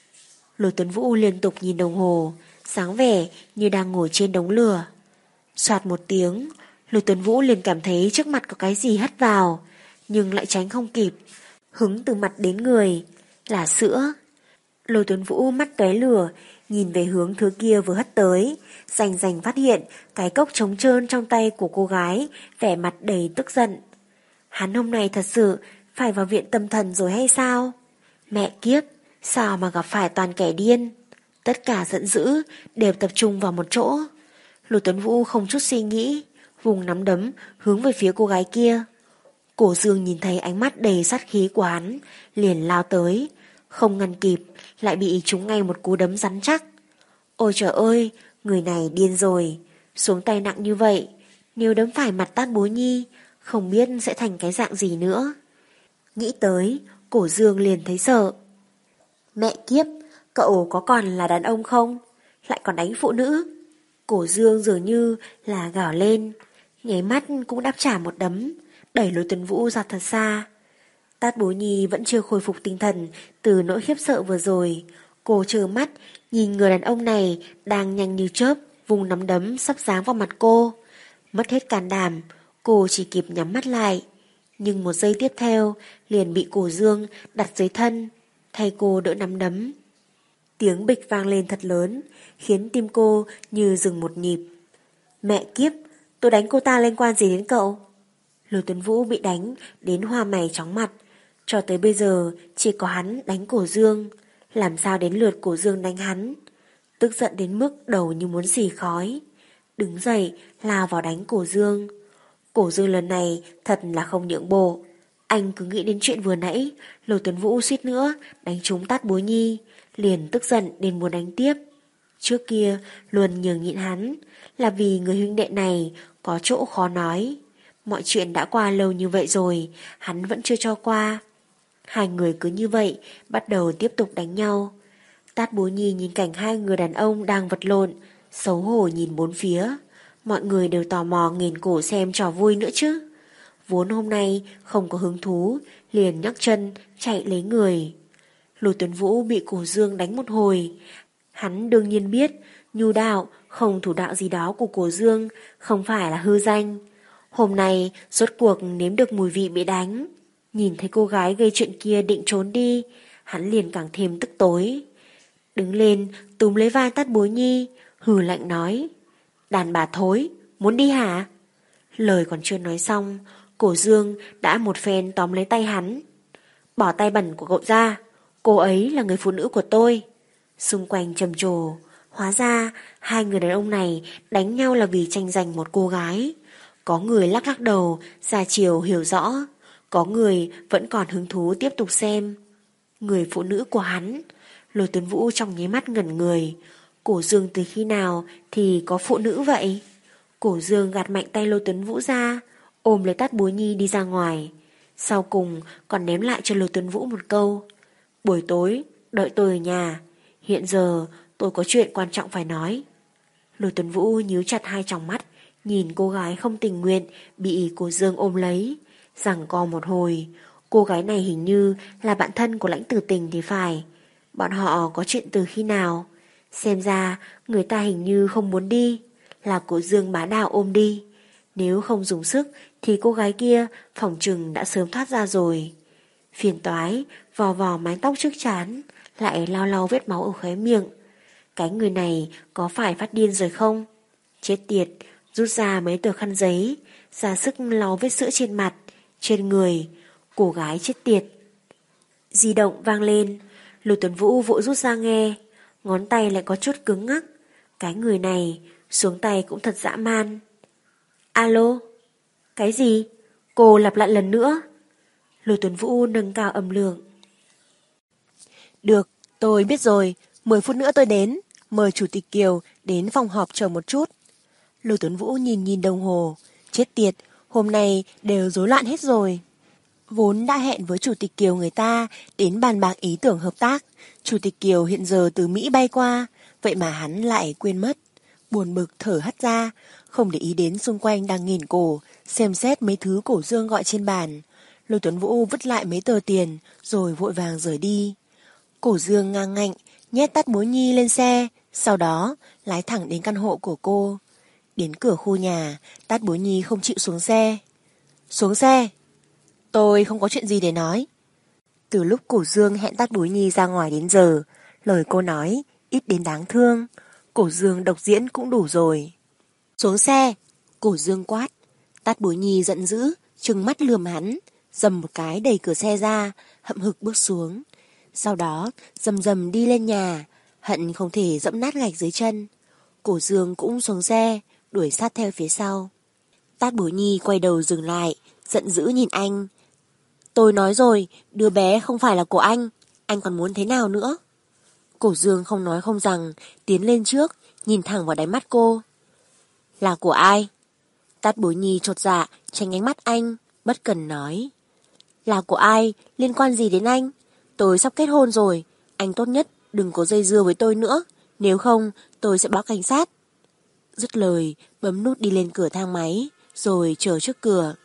Lôi Tuấn Vũ liên tục nhìn đồng hồ, sáng vẻ như đang ngồi trên đống lửa. Soạt một tiếng, Lôi Tuấn Vũ liền cảm thấy trước mặt có cái gì hất vào, nhưng lại tránh không kịp. Hứng từ mặt đến người là sữa. Lôi Tuấn Vũ mắt tóe lửa, nhìn về hướng thứ kia vừa hất tới, rành rành phát hiện cái cốc trống trơn trong tay của cô gái, vẻ mặt đầy tức giận. Hắn hôm nay thật sự phải vào viện tâm thần rồi hay sao? Mẹ kiếp, sao mà gặp phải toàn kẻ điên? Tất cả giận dữ đều tập trung vào một chỗ. Lô Tuấn Vũ không chút suy nghĩ, vùng nắm đấm hướng về phía cô gái kia. Cổ Dương nhìn thấy ánh mắt đầy sát khí của hắn, liền lao tới, không ngăn kịp, lại bị trúng ngay một cú đấm rắn chắc. Ôi trời ơi, người này điên rồi, xuống tay nặng như vậy, nếu đấm phải mặt Tát Bối Nhi, không biết sẽ thành cái dạng gì nữa. Nghĩ tới, Cổ Dương liền thấy sợ. Mẹ kiếp, cậu có còn là đàn ông không? Lại còn đánh phụ nữ. Cổ Dương dường như là gào lên, nháy mắt cũng đáp trả một đấm, đẩy Lôi Tuấn Vũ ra thật xa. Tát Bối Nhi vẫn chưa khôi phục tinh thần từ nỗi khiếp sợ vừa rồi. Cô trơ mắt nhìn người đàn ông này đang nhanh như chớp vùng nắm đấm sắp giáng vào mặt cô. Mất hết can đảm, cô chỉ kịp nhắm mắt lại. Nhưng một giây tiếp theo liền bị Cổ Dương đặt dưới thân, thay cô đỡ nắm đấm. Tiếng bịch vang lên thật lớn, khiến tim cô như dừng một nhịp. Mẹ kiếp, tôi đánh cô ta liên quan gì đến cậu? Lôi Tuấn Vũ bị đánh đến hoa mày chóng mặt. Cho tới bây giờ chỉ có hắn đánh Cổ Dương, làm sao đến lượt Cổ Dương đánh hắn? Tức giận đến mức đầu như muốn xì khói, đứng dậy lao vào đánh Cổ Dương. Cổ Dương lần này thật là không nhượng bộ. Anh cứ nghĩ đến chuyện vừa nãy, Lôi Tuấn Vũ suýt nữa đánh trúng Tát Bối Nhi, liền tức giận đến muốn đánh tiếp. Trước kia luôn nhường nhịn hắn, là vì người huynh đệ này có chỗ khó nói. Mọi chuyện đã qua lâu như vậy rồi, hắn vẫn chưa cho qua. Hai người cứ như vậy bắt đầu tiếp tục đánh nhau. Tát Bối Nhi nhìn cảnh hai người đàn ông đang vật lộn, xấu hổ nhìn bốn phía. Mọi người đều tò mò nghiền cổ xem trò vui nữa chứ. Vốn hôm nay không có hứng thú, liền nhấc chân chạy lấy người. Lôi Tuấn Vũ bị Cổ Dương đánh một hồi. Hắn đương nhiên biết nhu đạo không thủ đạo gì đó của Cổ Dương không phải là hư danh. Hôm nay rốt cuộc nếm được mùi vị bị đánh. Nhìn thấy cô gái gây chuyện kia định trốn đi, hắn liền càng thêm tức tối. Đứng lên túm lấy vai Tát Bối Nhi, hừ lạnh nói: Đàn bà thối, muốn đi hả? Lời còn chưa nói xong, Cổ Dương đã một phen tóm lấy tay hắn. Bỏ tay bẩn của cậu ra, cô ấy là người phụ nữ của tôi. Xung quanh trầm trồ, hóa ra hai người đàn ông này đánh nhau là vì tranh giành một cô gái. Có người lắc lắc đầu, ra chiều hiểu rõ, có người vẫn còn hứng thú tiếp tục xem. Người phụ nữ của hắn. Lôi Tuấn Vũ trong nháy mắt ngẩn người. Cổ Dương từ khi nào thì có phụ nữ vậy? Cổ Dương gạt mạnh tay Lôi Tuấn Vũ ra, ôm lấy Tát Bối Nhi đi ra ngoài. Sau cùng còn ném lại cho Lôi Tuấn Vũ một câu: Buổi tối đợi tôi ở nhà, hiện giờ tôi có chuyện quan trọng phải nói. Lôi Tuấn Vũ nhíu chặt hai tròng mắt, nhìn cô gái không tình nguyện bị Cổ Dương ôm lấy, giằng co một hồi. Cô gái này hình như là bạn thân của Lãnh Tử Tình thì phải. Bọn họ có chuyện từ khi nào? Xem ra người ta hình như không muốn đi, là Cổ Dương bá đạo ôm đi. Nếu không dùng sức thì cô gái kia phỏng chừng đã sớm thoát ra rồi. Phiền toái, vò vò mái tóc trước trán, lại lau lau vết máu ở khóe miệng. Cái người này có phải phát điên rồi không? Chết tiệt, rút ra mấy tờ khăn giấy, ra sức lau vết sữa trên mặt, trên người. Cô gái chết tiệt. Di động vang lên, Lôi Tuấn Vũ vội rút ra nghe, ngón tay lại có chút cứng ngắc. Cái người này xuống tay cũng thật dã man. Alo? Cái gì? Cô lặp lại lần nữa. Lôi Tuấn Vũ nâng cao âm lượng. Được, tôi biết rồi, mười phút nữa tôi đến, mời Chủ tịch Kiều đến phòng họp chờ một chút. Lôi Tuấn Vũ nhìn nhìn đồng hồ, chết tiệt, hôm nay đều rối loạn hết rồi. Vốn đã hẹn với Chủ tịch Kiều người ta đến bàn bạc ý tưởng hợp tác. Chủ tịch Kiều hiện giờ từ Mỹ bay qua, vậy mà hắn lại quên mất. Buồn bực thở hắt ra, không để ý đến xung quanh đang nghiền cổ, xem xét mấy thứ Cổ Dương gọi trên bàn. Lôi Tuấn Vũ vứt lại mấy tờ tiền, rồi vội vàng rời đi. Cổ Dương ngang ngạnh, nhét Tát Bối Nhi lên xe, sau đó lái thẳng đến căn hộ của cô. Đến cửa khu nhà, Tát Bối Nhi không chịu xuống xe. Xuống xe! Tôi không có chuyện gì để nói. Từ lúc Cổ Dương hẹn Tát Bối Nhi ra ngoài đến giờ, lời cô nói ít đến đáng thương. Cổ Dương độc diễn cũng đủ rồi. Xuống xe, Cổ Dương quát. Tát Bối Nhi giận dữ, trừng mắt lườm hắn, dầm một cái đẩy cửa xe ra, hậm hực bước xuống. Sau đó dầm dầm đi lên nhà, hận không thể dẫm nát gạch dưới chân. Cổ Dương cũng xuống xe, đuổi sát theo phía sau. Tát Bối Nhi quay đầu dừng lại, giận dữ nhìn anh. Tôi nói rồi, đứa bé không phải là của anh, anh còn muốn thế nào nữa? Cổ Dương không nói không rằng, tiến lên trước, nhìn thẳng vào đáy mắt cô. Là của ai? Tát Bối Nhi chột dạ, tránh ánh mắt anh, bất cần nói. Là của ai, liên quan gì đến anh? Tôi sắp kết hôn rồi, anh tốt nhất đừng có dây dưa với tôi nữa, nếu không tôi sẽ báo cảnh sát. Dứt lời, bấm nút đi lên cửa thang máy, rồi chờ trước cửa.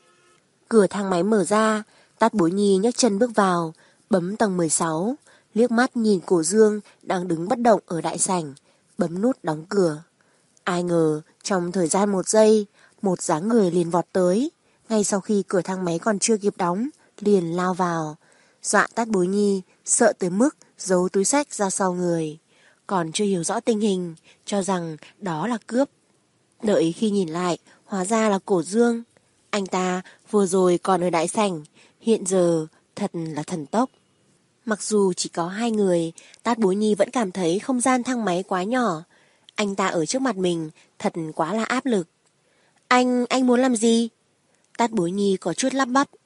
Cửa thang máy mở ra, Tát Bối Nhi nhấc chân bước vào, bấm tầng mười sáu, liếc mắt nhìn Cổ Dương đang đứng bất động ở đại sảnh, bấm nút đóng cửa. Ai ngờ, trong thời gian một giây, một dáng người liền vọt tới, ngay sau khi cửa thang máy còn chưa kịp đóng, liền lao vào, dọa Tát Bối Nhi sợ tới mức giấu túi xách ra sau người, còn chưa hiểu rõ tình hình, cho rằng đó là cướp. Đợi khi nhìn lại, hóa ra là Cổ Dương. Anh ta vừa rồi còn ở đại sảnh, hiện giờ thật là thần tốc. Mặc dù chỉ có hai người, Tát Bối Nhi vẫn cảm thấy không gian thang máy quá nhỏ. Anh ta ở trước mặt mình, thật quá là áp lực. Anh, anh muốn làm gì? Tát Bối Nhi có chút lắp bắp.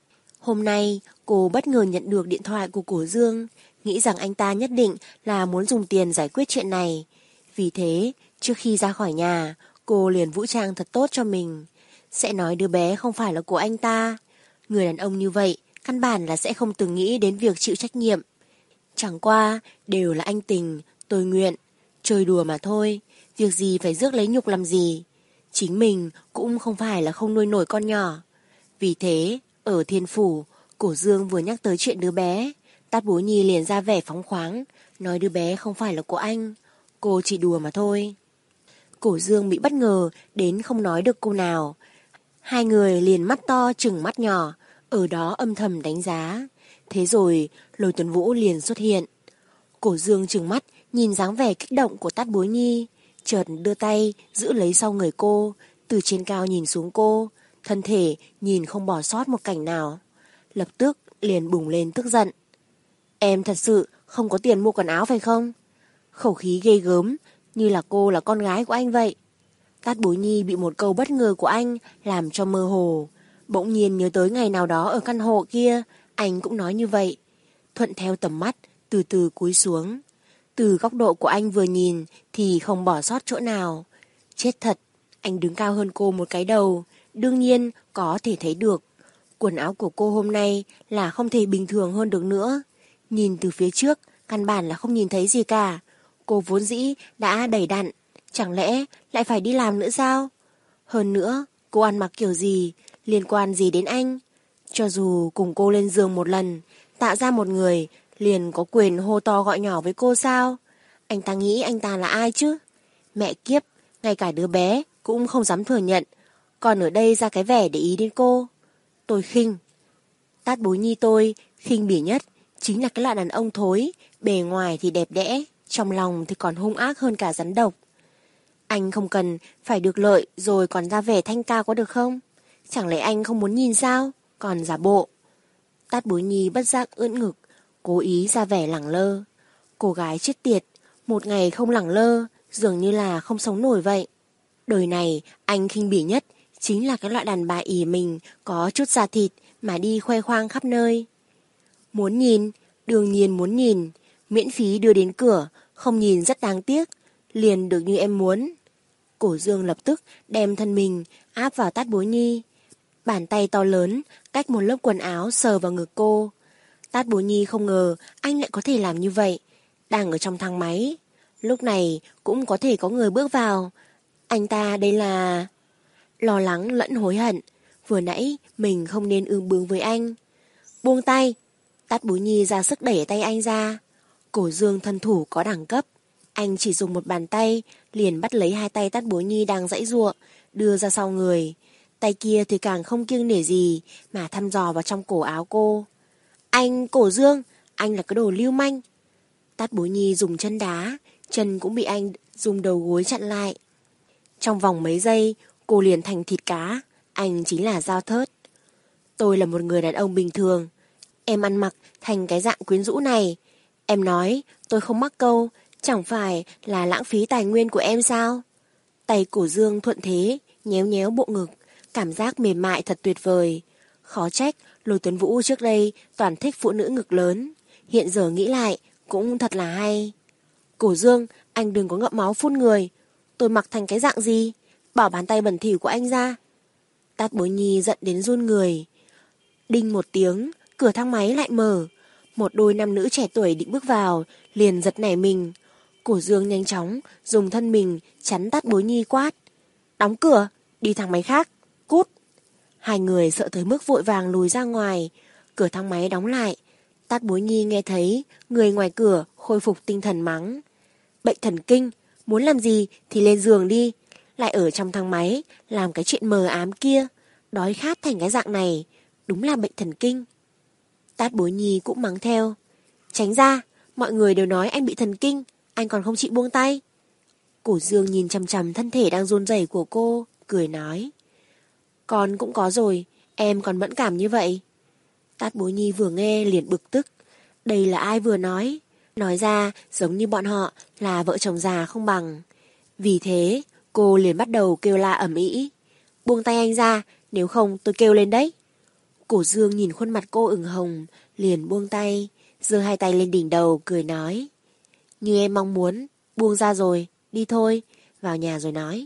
Hôm nay, cô bất ngờ nhận được điện thoại của Cổ Dương, nghĩ rằng anh ta nhất định là muốn dùng tiền giải quyết chuyện này. Vì thế, trước khi ra khỏi nhà, cô liền vũ trang thật tốt cho mình. Sẽ nói đứa bé không phải là của anh ta. Người đàn ông như vậy, căn bản là sẽ không từng nghĩ đến việc chịu trách nhiệm. Chẳng qua, đều là anh tình, tôi nguyện. Chơi đùa mà thôi, việc gì phải rước lấy nhục làm gì. Chính mình cũng không phải là không nuôi nổi con nhỏ. Vì thế, ở Thiên Phủ, Cổ Dương vừa nhắc tới chuyện đứa bé, Tát Bối Nhi liền ra vẻ phóng khoáng, nói đứa bé không phải là của anh, cô chỉ đùa mà thôi. Cổ Dương bị bất ngờ đến không nói được câu nào. Hai người liền mắt to chừng mắt nhỏ, ở đó âm thầm đánh giá. Thế rồi, Lôi Tuấn Vũ liền xuất hiện. Cổ Dương chừng mắt nhìn dáng vẻ kích động của Tát Bối Nhi, chợt đưa tay giữ lấy sau người cô, từ trên cao nhìn xuống cô, thân thể nhìn không bỏ sót một cảnh nào. Lập tức liền bùng lên tức giận. Em thật sự không có tiền mua quần áo phải không? Khẩu khí ghê gớm, như là cô là con gái của anh vậy. Tát Bối Nhi bị một câu bất ngờ của anh làm cho mơ hồ. Bỗng nhiên nhớ tới ngày nào đó ở căn hộ kia, anh cũng nói như vậy. Thuận theo tầm mắt, từ từ cúi xuống. Từ góc độ của anh vừa nhìn thì không bỏ sót chỗ nào. Chết thật, anh đứng cao hơn cô một cái đầu, đương nhiên có thể thấy được. Quần áo của cô hôm nay là không thể bình thường hơn được nữa. Nhìn từ phía trước, căn bản là không nhìn thấy gì cả. Cô vốn dĩ đã đầy đặn, chẳng lẽ lại phải đi làm nữa sao? Hơn nữa, cô ăn mặc kiểu gì, liên quan gì đến anh? Cho dù cùng cô lên giường một lần, tạo ra một người, liền có quyền hô to gọi nhỏ với cô sao? Anh ta nghĩ anh ta là ai chứ? Mẹ kiếp, ngay cả đứa bé cũng không dám thừa nhận, còn ở đây ra cái vẻ để ý đến cô. Tôi khinh. Tát Bối Nhi tôi khinh bỉ nhất chính là cái loại đàn ông thối, bề ngoài thì đẹp đẽ, trong lòng thì còn hung ác hơn cả rắn độc. Anh không cần phải được lợi rồi còn ra vẻ thanh cao có được không? Chẳng lẽ anh không muốn nhìn sao? Còn giả bộ. Tát Bối Nhi bất giác ưỡn ngực, cố ý ra vẻ lẳng lơ. Cô gái chết tiệt, một ngày không lẳng lơ, dường như là không sống nổi vậy. Đời này, anh khinh bỉ nhất chính là cái loại đàn bà ỷ mình có chút da thịt mà đi khoe khoang khắp nơi. Muốn nhìn, đương nhiên muốn nhìn, miễn phí đưa đến cửa, không nhìn rất đáng tiếc, liền được như em muốn. Cổ Dương lập tức đem thân mình áp vào Tát Bối Nhi. Bàn tay to lớn, cách một lớp quần áo sờ vào ngực cô. Tát Bối Nhi không ngờ anh lại có thể làm như vậy. Đang ở trong thang máy. Lúc này cũng có thể có người bước vào. Anh ta đây là... Lo lắng lẫn hối hận. Vừa nãy mình không nên ương bướng với anh. Buông tay. Tát Bối Nhi ra sức đẩy tay anh ra. Cổ Dương thân thủ có đẳng cấp. Anh chỉ dùng một bàn tay liền bắt lấy hai tay Tát Bối Nhi đang giãy giụa, đưa ra sau người. Tay kia thì càng không kiêng nể gì mà thăm dò vào trong cổ áo cô. Anh, Cổ Dương, anh là cái đồ lưu manh. Tát Bối Nhi dùng chân đá, chân cũng bị anh dùng đầu gối chặn lại. Trong vòng mấy giây, cô liền thành thịt cá, anh chính là dao thớt. Tôi là một người đàn ông bình thường, em ăn mặc thành cái dạng quyến rũ này. Em nói tôi không mắc câu, chẳng phải là lãng phí tài nguyên của em sao? Tay Cổ Dương thuận thế, nhéo nhéo bộ ngực, cảm giác mềm mại thật tuyệt vời. Khó trách Lôi Tuấn Vũ trước đây toàn thích phụ nữ ngực lớn, hiện giờ nghĩ lại cũng thật là hay. Cổ Dương, anh đừng có ngậm máu phun người. Tôi mặc thành cái dạng gì? Bỏ bàn tay bẩn thỉu của anh ra. Tát Bối Nhi giận đến run người. Đinh một tiếng, cửa thang máy lại mở. Một đôi nam nữ trẻ tuổi định bước vào, liền giật nảy mình. Cổ Dương nhanh chóng dùng thân mình chắn Tát Bối Nhi quát. Đóng cửa, đi thang máy khác, cút. Hai người sợ tới mức vội vàng lùi ra ngoài. Cửa thang máy đóng lại. Tát Bối Nhi nghe thấy người ngoài cửa khôi phục tinh thần mắng. Bệnh thần kinh, muốn làm gì thì lên giường đi. Lại ở trong thang máy làm cái chuyện mờ ám kia. Đói khát thành cái dạng này, đúng là bệnh thần kinh. Tát Bối Nhi cũng mắng theo. Tránh ra, mọi người đều nói anh bị thần kinh, anh còn không chịu buông tay. Cổ Dương nhìn chằm chằm thân thể đang run rẩy của cô, cười nói. Con cũng có rồi, em còn mẫn cảm như vậy. Tát Bối Nhi vừa nghe liền bực tức. Đây là ai vừa nói? Nói ra giống như bọn họ là vợ chồng già không bằng. Vì thế, cô liền bắt đầu kêu la ầm ĩ. Buông tay anh ra, nếu không tôi kêu lên đấy. Cổ Dương nhìn khuôn mặt cô ửng hồng, liền buông tay, giơ hai tay lên đỉnh đầu, cười nói. Như em mong muốn, buông ra rồi, đi thôi, vào nhà rồi nói.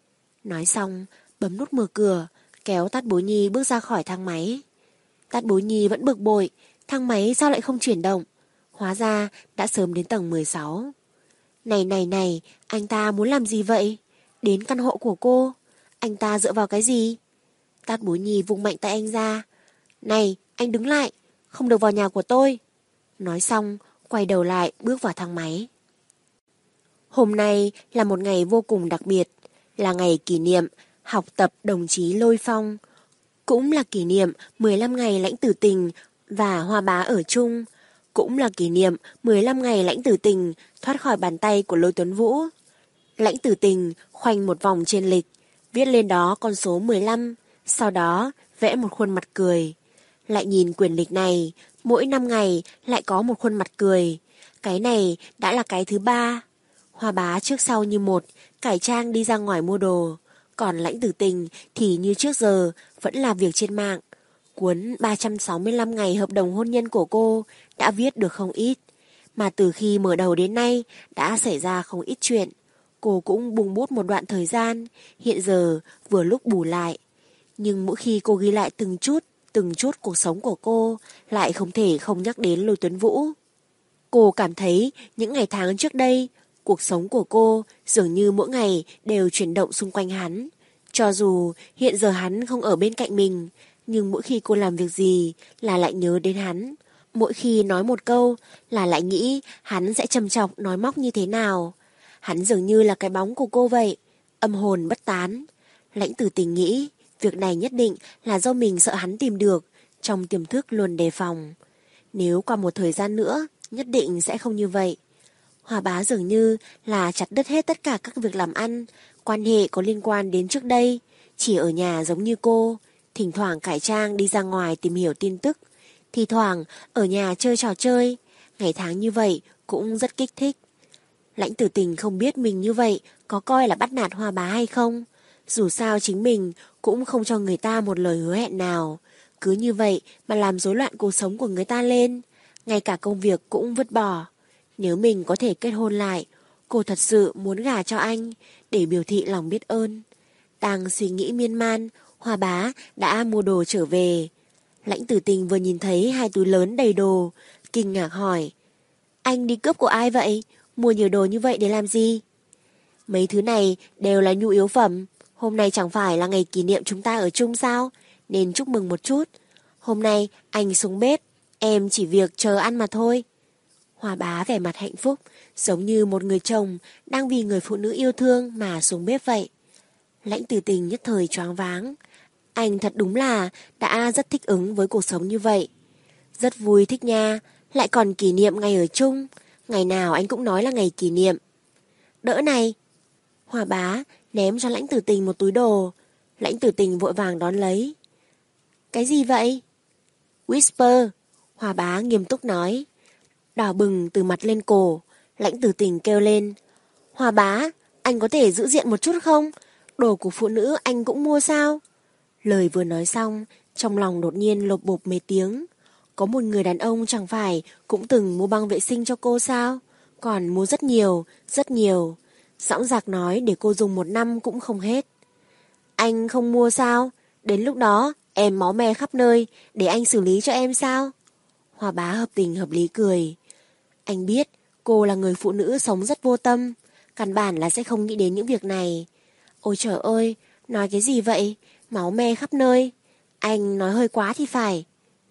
Nói xong, bấm nút mở cửa, kéo Tát Bối Nhi bước ra khỏi thang máy. Tát Bối Nhi vẫn bực bội, thang máy sao lại không chuyển động? Hóa ra đã sớm đến tầng mười sáu. Này này này, anh ta muốn làm gì vậy? Đến căn hộ của cô, anh ta dựa vào cái gì? Tát Bối Nhi vung mạnh tay anh ra. Này, anh đứng lại, không được vào nhà của tôi. Nói xong, quay đầu lại bước vào thang máy. Hôm nay là một ngày vô cùng đặc biệt, là ngày kỷ niệm học tập đồng chí Lôi Phong. Cũng là kỷ niệm mười lăm ngày Lãnh Tử Tình và Hoa Bá ở chung. Cũng là kỷ niệm mười lăm ngày Lãnh Tử Tình thoát khỏi bàn tay của Lôi Tuấn Vũ. Lãnh Tử Tình khoanh một vòng trên lịch, viết lên đó con số mười lăm, sau đó vẽ một khuôn mặt cười. Lại nhìn quyển lịch này, mỗi năm ngày lại có một khuôn mặt cười. Cái này đã là cái thứ ba. Hoa Bá trước sau như một, cải trang đi ra ngoài mua đồ. Còn Lãnh Tử Tình thì như trước giờ vẫn làm việc trên mạng. Cuốn ba trăm sáu mươi lăm ngày hợp đồng hôn nhân của cô đã viết được không ít. Mà từ khi mở đầu đến nay đã xảy ra không ít chuyện. Cô cũng bùng bút một đoạn thời gian, hiện giờ vừa lúc bù lại. Nhưng mỗi khi cô ghi lại từng chút, từng chút cuộc sống của cô, lại không thể không nhắc đến Lôi Tuấn Vũ. Cô cảm thấy những ngày tháng trước đây, cuộc sống của cô dường như mỗi ngày đều chuyển động xung quanh hắn. Cho dù hiện giờ hắn không ở bên cạnh mình, nhưng mỗi khi cô làm việc gì là lại nhớ đến hắn. Mỗi khi nói một câu là lại nghĩ hắn sẽ trầm trọng nói móc như thế nào. Hắn dường như là cái bóng của cô vậy, âm hồn bất tán. Lãnh Tử Tình nghĩ việc này nhất định là do mình sợ hắn tìm được, trong tiềm thức luôn đề phòng. Nếu qua một thời gian nữa, nhất định sẽ không như vậy. Hoa Bá dường như là chặt đứt hết tất cả các việc làm ăn, quan hệ có liên quan đến trước đây, chỉ ở nhà giống như cô, thỉnh thoảng cải trang đi ra ngoài tìm hiểu tin tức, thì thoảng ở nhà chơi trò chơi, ngày tháng như vậy cũng rất kích thích. Lãnh Tử Tình không biết mình như vậy có coi là bắt nạt Hoa Bá hay không, dù sao chính mình cũng không cho người ta một lời hứa hẹn nào, cứ như vậy mà làm rối loạn cuộc sống của người ta lên, ngay cả công việc cũng vứt bỏ. Nếu mình có thể kết hôn lại, cô thật sự muốn gả cho anh để biểu thị lòng biết ơn. Đang suy nghĩ miên man, Hoa Bá đã mua đồ trở về. Lãnh Tử Tình vừa nhìn thấy hai túi lớn đầy đồ, kinh ngạc hỏi. Anh đi cướp của ai vậy? Mua nhiều đồ như vậy để làm gì? Mấy thứ này đều là nhu yếu phẩm. Hôm nay chẳng phải là ngày kỷ niệm chúng ta ở chung sao? Nên chúc mừng một chút. Hôm nay anh xuống bếp, em chỉ việc chờ ăn mà thôi. Hoa Bá vẻ mặt hạnh phúc, giống như một người chồng đang vì người phụ nữ yêu thương mà xuống bếp vậy. Lãnh Tử Tình nhất thời choáng váng. Anh thật đúng là đã rất thích ứng với cuộc sống như vậy. Rất vui thích nha, lại còn kỷ niệm ngày ở chung. Ngày nào anh cũng nói là ngày kỷ niệm. Đỡ này. Hoa bá ném cho Lãnh Tử Tình một túi đồ. Lãnh Tử Tình vội vàng đón lấy. Cái gì vậy? Whisper. Hoa bá nghiêm túc nói. Đỏ bừng từ mặt lên cổ. Lãnh Tử Tình kêu lên. Hoa bá, anh có thể giữ diện một chút không? Đồ của phụ nữ anh cũng mua sao? Lời vừa nói xong, trong lòng đột nhiên lộp bộp mấy tiếng. Có một người đàn ông chẳng phải cũng từng mua băng vệ sinh cho cô sao? Còn mua rất nhiều, rất nhiều. Dõng dạc nói để cô dùng một năm cũng không hết. Anh không mua sao? Đến lúc đó em máu me khắp nơi, để anh xử lý cho em sao? Hoa bá hợp tình hợp lý cười. Anh biết cô là người phụ nữ sống rất vô tâm, căn bản là sẽ không nghĩ đến những việc này. Ôi trời ơi, nói cái gì vậy? Máu me khắp nơi. Anh nói hơi quá thì phải.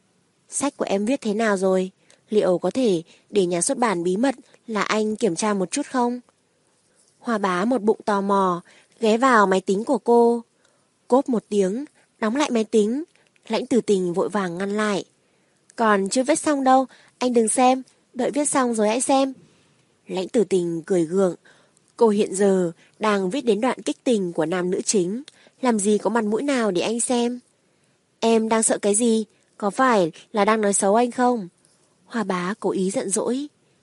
Sách của em viết thế nào rồi? Liệu có thể để nhà xuất bản bí mật là anh kiểm tra một chút không? Hoa bá một bụng tò mò, ghé vào máy tính của cô. Cốp một tiếng, đóng lại máy tính. Lãnh Tử Tình vội vàng ngăn lại. Còn chưa viết xong đâu, anh đừng xem, đợi viết xong rồi hãy xem. Lãnh Tử Tình cười gượng. Cô hiện giờ đang viết đến đoạn kích tình của nam nữ chính, làm gì có mặt mũi nào để anh xem. Em đang sợ cái gì? Có phải là đang nói xấu anh không? Hoa bá cố ý giận dỗi.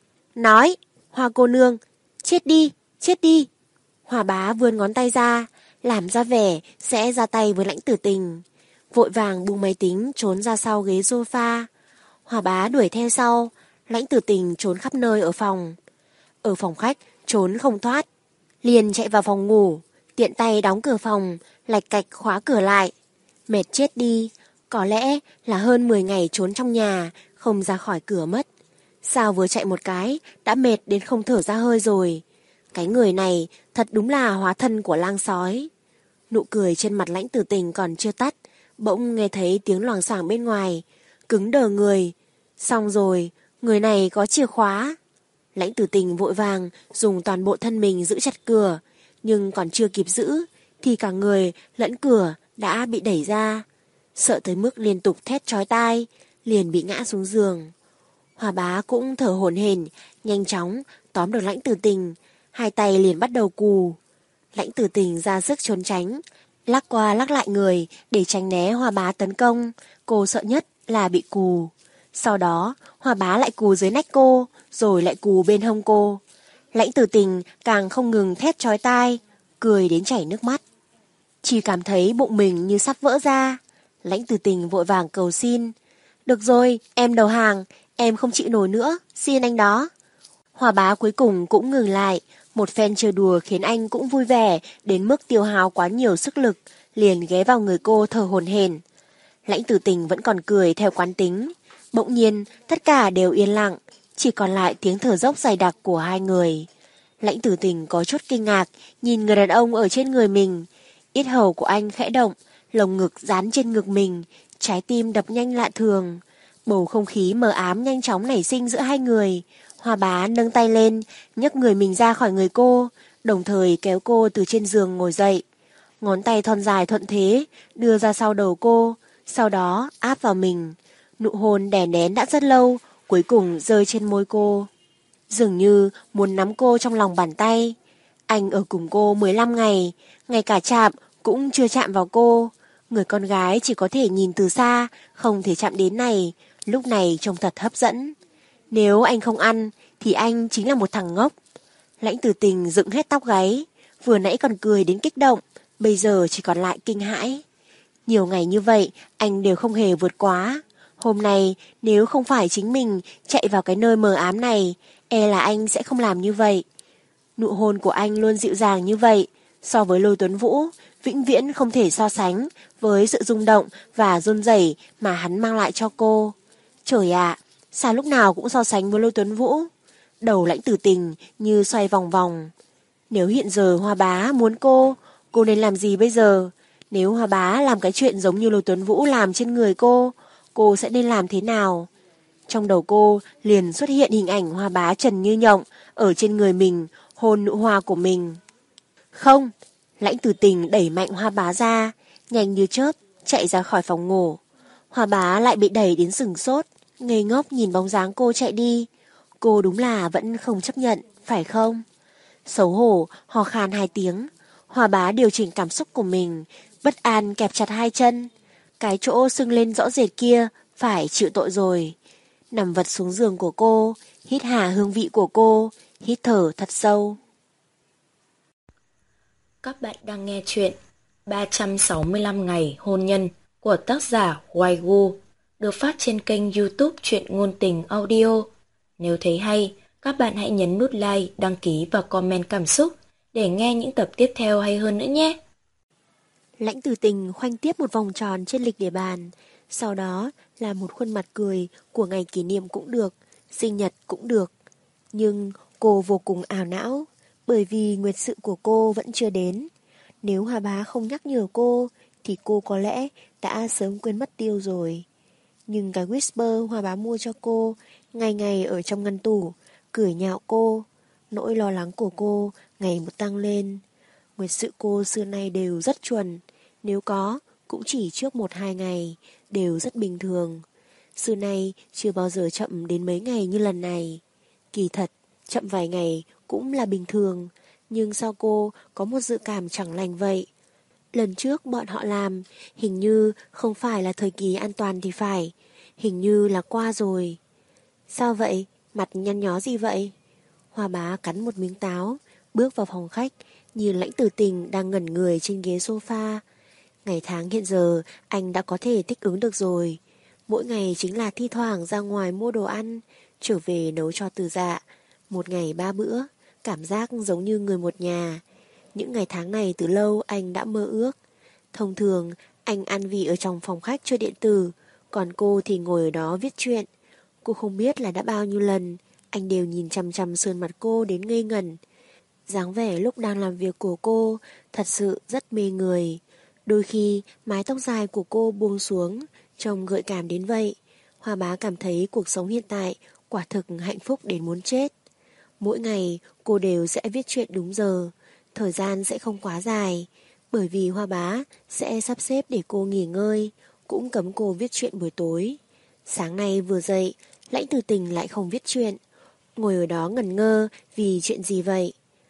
Nói, Hoa cô nương, chết đi, chết đi. Hoa bá vươn ngón tay ra, làm ra vẻ sẽ ra tay với Lãnh Tử Tình. Vội vàng buông máy tính trốn ra sau ghế sofa. Hoa bá đuổi theo sau. Lãnh Tử Tình trốn khắp nơi ở phòng. Ở phòng khách trốn không thoát, liền chạy vào phòng ngủ, tiện tay đóng cửa phòng, lạch cạch khóa cửa lại. Mệt chết đi, có lẽ là hơn mười ngày trốn trong nhà, không ra khỏi cửa mất. Sao vừa chạy một cái đã mệt đến không thở ra hơi rồi. Cái người này thật đúng là hóa thân của lang sói. Nụ cười trên mặt Lãnh Tử Tình còn chưa tắt, bỗng nghe thấy tiếng loảng xoảng bên ngoài, cứng đờ người. Xong rồi, người này có chìa khóa. Lãnh Tử Tình vội vàng dùng toàn bộ thân mình giữ chặt cửa, nhưng còn chưa kịp giữ thì cả người lẫn cửa đã bị đẩy ra. Sợ tới mức liên tục thét chói tai, liền bị ngã xuống giường. Hoa bá cũng thở hổn hển, nhanh chóng tóm được Lãnh Tử Tình, hai tay liền bắt đầu cù. Lãnh Tử Tình ra sức trốn tránh, lắc qua lắc lại người để tránh né Hoa bá tấn công. Cô sợ nhất là bị cù. Sau đó Hoa bá lại cù dưới nách cô, rồi lại cù bên hông cô. Lãnh Tử Tình càng không ngừng thét chói tai, cười đến chảy nước mắt. Chỉ cảm thấy bụng mình như sắp vỡ ra. Lãnh Tử Tình vội vàng cầu xin. Được rồi, em đầu hàng, em không chịu nổi nữa, xin anh đó. Hoa bá cuối cùng cũng ngừng lại. Một phen chơi đùa khiến anh cũng vui vẻ đến mức tiêu hao quá nhiều sức lực, liền ghé vào người cô thở hổn hển. Lãnh Tử Tình vẫn còn cười theo quán tính. Bỗng nhiên tất cả đều yên lặng, chỉ còn lại tiếng thở dốc dày đặc của hai người. Lãnh Tử Tình có chút kinh ngạc nhìn người đàn ông ở trên người mình. Yết hầu của anh khẽ động, lồng ngực dán trên ngực mình, trái tim đập nhanh lạ thường. Bầu không khí mờ ám nhanh chóng nảy sinh giữa hai người. Hoa bá nâng tay lên, nhấc người mình ra khỏi người cô, đồng thời kéo cô từ trên giường ngồi dậy. Ngón tay thon dài thuận thế, đưa ra sau đầu cô, sau đó áp vào mình. Nụ hôn đè nén đã rất lâu, cuối cùng rơi trên môi cô. Dường như muốn nắm cô trong lòng bàn tay. Anh ở cùng cô mười lăm ngày, ngay cả chạm cũng chưa chạm vào cô. Người con gái chỉ có thể nhìn từ xa, không thể chạm đến này, lúc này trông thật hấp dẫn. Nếu anh không ăn, thì anh chính là một thằng ngốc. Lãnh Tử Tình dựng hết tóc gáy, vừa nãy còn cười đến kích động, bây giờ chỉ còn lại kinh hãi. Nhiều ngày như vậy, anh đều không hề vượt quá. Hôm nay, nếu không phải chính mình chạy vào cái nơi mờ ám này, e là anh sẽ không làm như vậy. Nụ hôn của anh luôn dịu dàng như vậy, so với Lôi Tuấn Vũ, vĩnh viễn không thể so sánh với sự rung động và run rẩy mà hắn mang lại cho cô. Trời ạ, sao lúc nào cũng so sánh với Lôi Tuấn Vũ? Đầu Lãnh Tử Tình như xoay vòng vòng. Nếu hiện giờ Hoa bá muốn cô, cô nên làm gì bây giờ? Nếu Hoa bá làm cái chuyện giống như Lôi Tuấn Vũ làm trên người cô, cô sẽ nên làm thế nào? Trong đầu cô liền xuất hiện hình ảnh Hoa bá trần như nhộng ở trên người mình, hôn nụ hoa của mình. Không, Lãnh Tử Tình đẩy mạnh Hoa bá ra, nhanh như chớp chạy ra khỏi phòng ngủ. Hoa bá lại bị đẩy đến sừng sốt, ngây ngốc nhìn bóng dáng cô chạy đi. Cô đúng là vẫn không chấp nhận, phải không? Xấu hổ, hò khan hai tiếng. Hoa Bá điều chỉnh cảm xúc của mình, bất an kẹp chặt hai chân. Cái chỗ sưng lên rõ rệt kia phải chịu tội rồi. Nằm vật xuống giường của cô, hít hà hương vị của cô, hít thở thật sâu. Các bạn đang nghe chuyện ba trăm sáu mươi lăm ngày hôn nhân của tác giả Waigu, được phát trên kênh YouTube Truyện Ngôn Tình Audio. Nếu thấy hay, các bạn hãy nhấn nút like, đăng ký và comment cảm xúc để nghe những tập tiếp theo hay hơn nữa nhé. Lãnh Tử Tình khoanh tiếp một vòng tròn trên lịch để bàn, sau đó là một khuôn mặt cười của ngày kỷ niệm cũng được, sinh nhật cũng được. Nhưng cô vô cùng ảo não, bởi vì nguyệt sự của cô vẫn chưa đến. Nếu Hoa Bá không nhắc nhở cô, thì cô có lẽ đã sớm quên mất tiêu rồi. Nhưng cái whisper Hoa Bá mua cho cô, ngày ngày ở trong ngăn tủ, cười nhạo cô. Nỗi lo lắng của cô ngày một tăng lên. Nguyệt sự cô xưa nay đều rất chuẩn, nếu có cũng chỉ trước một hai ngày, đều rất bình thường. Xưa nay chưa bao giờ chậm đến mấy ngày như lần này. Kỳ thật, chậm vài ngày cũng là bình thường, nhưng sao cô có một dự cảm chẳng lành vậy? Lần trước bọn họ làm, hình như không phải là thời kỳ an toàn thì phải, hình như là qua rồi. Sao vậy? Mặt nhăn nhó gì vậy? Hoa Bá cắn một miếng táo, bước vào phòng khách, nhìn Lãnh Tử Tình đang ngẩn người trên ghế sofa. Ngày tháng hiện giờ anh đã có thể thích ứng được rồi. Mỗi ngày chính là thi thoảng ra ngoài mua đồ ăn, trở về nấu cho Từ Dạ. Một ngày ba bữa, cảm giác giống như người một nhà. Những ngày tháng này từ lâu anh đã mơ ước. Thông thường anh ăn vì ở trong phòng khách chơi điện tử, còn cô thì ngồi ở đó viết truyện. Cô không biết là đã bao nhiêu lần anh đều nhìn chằm chằm sườn mặt cô đến ngây ngẩn. Dáng vẻ lúc đang làm việc của cô thật sự rất mê người. Đôi khi mái tóc dài của cô buông xuống, trông gợi cảm đến vậy. Hoa Bá cảm thấy cuộc sống hiện tại quả thực hạnh phúc đến muốn chết. Mỗi ngày cô đều sẽ viết truyện đúng giờ, thời gian sẽ không quá dài, bởi vì Hoa Bá sẽ sắp xếp để cô nghỉ ngơi, cũng cấm cô viết truyện buổi tối. Sáng nay vừa dậy, Lãnh Tử Tình lại không viết truyện, ngồi ở đó ngẩn ngơ vì chuyện gì vậy?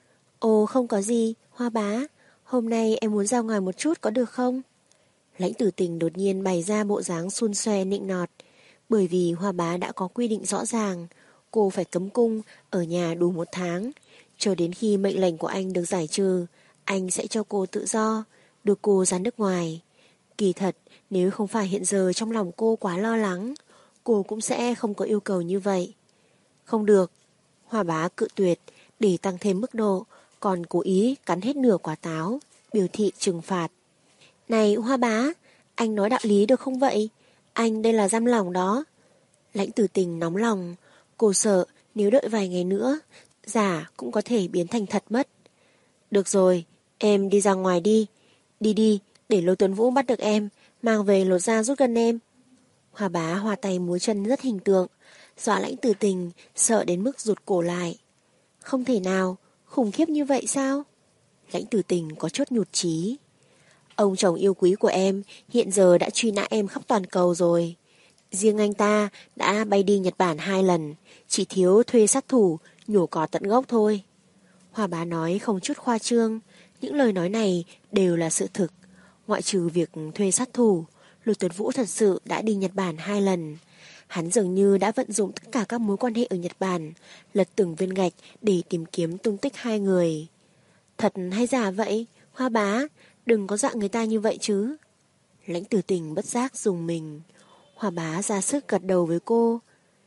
Ồ, không có gì, Hoa Bá, hôm nay em muốn ra ngoài một chút có được không? Lãnh Tử Tình đột nhiên bày ra bộ dáng xun xoe nịnh nọt, bởi vì Hoa Bá đã có quy định rõ ràng, cô phải cấm cung ở nhà đủ một tháng, chờ đến khi mệnh lệnh của anh được giải trừ, anh sẽ cho cô tự do, đưa cô ra nước ngoài. Kỳ thật, nếu không phải hiện giờ trong lòng cô quá lo lắng, cô cũng sẽ không có yêu cầu như vậy. Không được, Hoa Bá cự tuyệt, để tăng thêm mức độ, còn cố ý cắn hết nửa quả táo, biểu thị trừng phạt. Này Hoa Bá, anh nói đạo lý được không vậy? Anh đây là giam lỏng đó. Lãnh Tử Tình nóng lòng, cô sợ nếu đợi vài ngày nữa, giả cũng có thể biến thành thật mất. Được rồi, em đi ra ngoài đi. Đi đi, để Lôi Tuấn Vũ bắt được em, mang về lột da rút gân em. Hoa Bá hoa tay múa chân rất hình tượng, dọa Lãnh Tử Tình sợ đến mức rụt cổ lại. Không thể nào, khủng khiếp như vậy sao? Lãnh Tử Tình có chút nhụt chí. Ông chồng yêu quý của em hiện giờ đã truy nã em khắp toàn cầu rồi. Riêng anh ta đã bay đi Nhật Bản hai lần, chỉ thiếu thuê sát thủ nhổ cỏ tận gốc thôi. Hoa Bá nói không chút khoa trương, những lời nói này đều là sự thực. Ngoại trừ việc thuê sát thủ, Lôi Tuấn Vũ thật sự đã đi Nhật Bản hai lần. Hắn dường như đã vận dụng tất cả các mối quan hệ ở Nhật Bản, lật từng viên gạch để tìm kiếm tung tích hai người. Thật hay giả vậy? Hoa Bá, đừng có dọa người ta như vậy chứ. Lãnh Tử Tình bất giác dùng mình. Hoa Bá ra sức gật đầu với cô.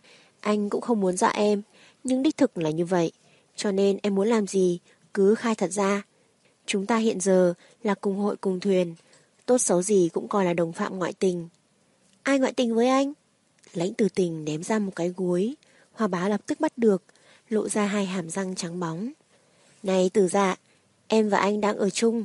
Anh cũng không muốn dọa em, nhưng đích thực là như vậy. Cho nên em muốn làm gì, cứ khai thật ra. Chúng ta hiện giờ là cùng hội cùng thuyền, tốt xấu gì cũng coi là đồng phạm ngoại tình. Ai ngoại tình với anh? Lãnh Tử Tình ném ra một cái gối. Hoa Bá lập tức bắt được, lộ ra hai hàm răng trắng bóng. Này Tử Dạ, em và anh đang ở chung.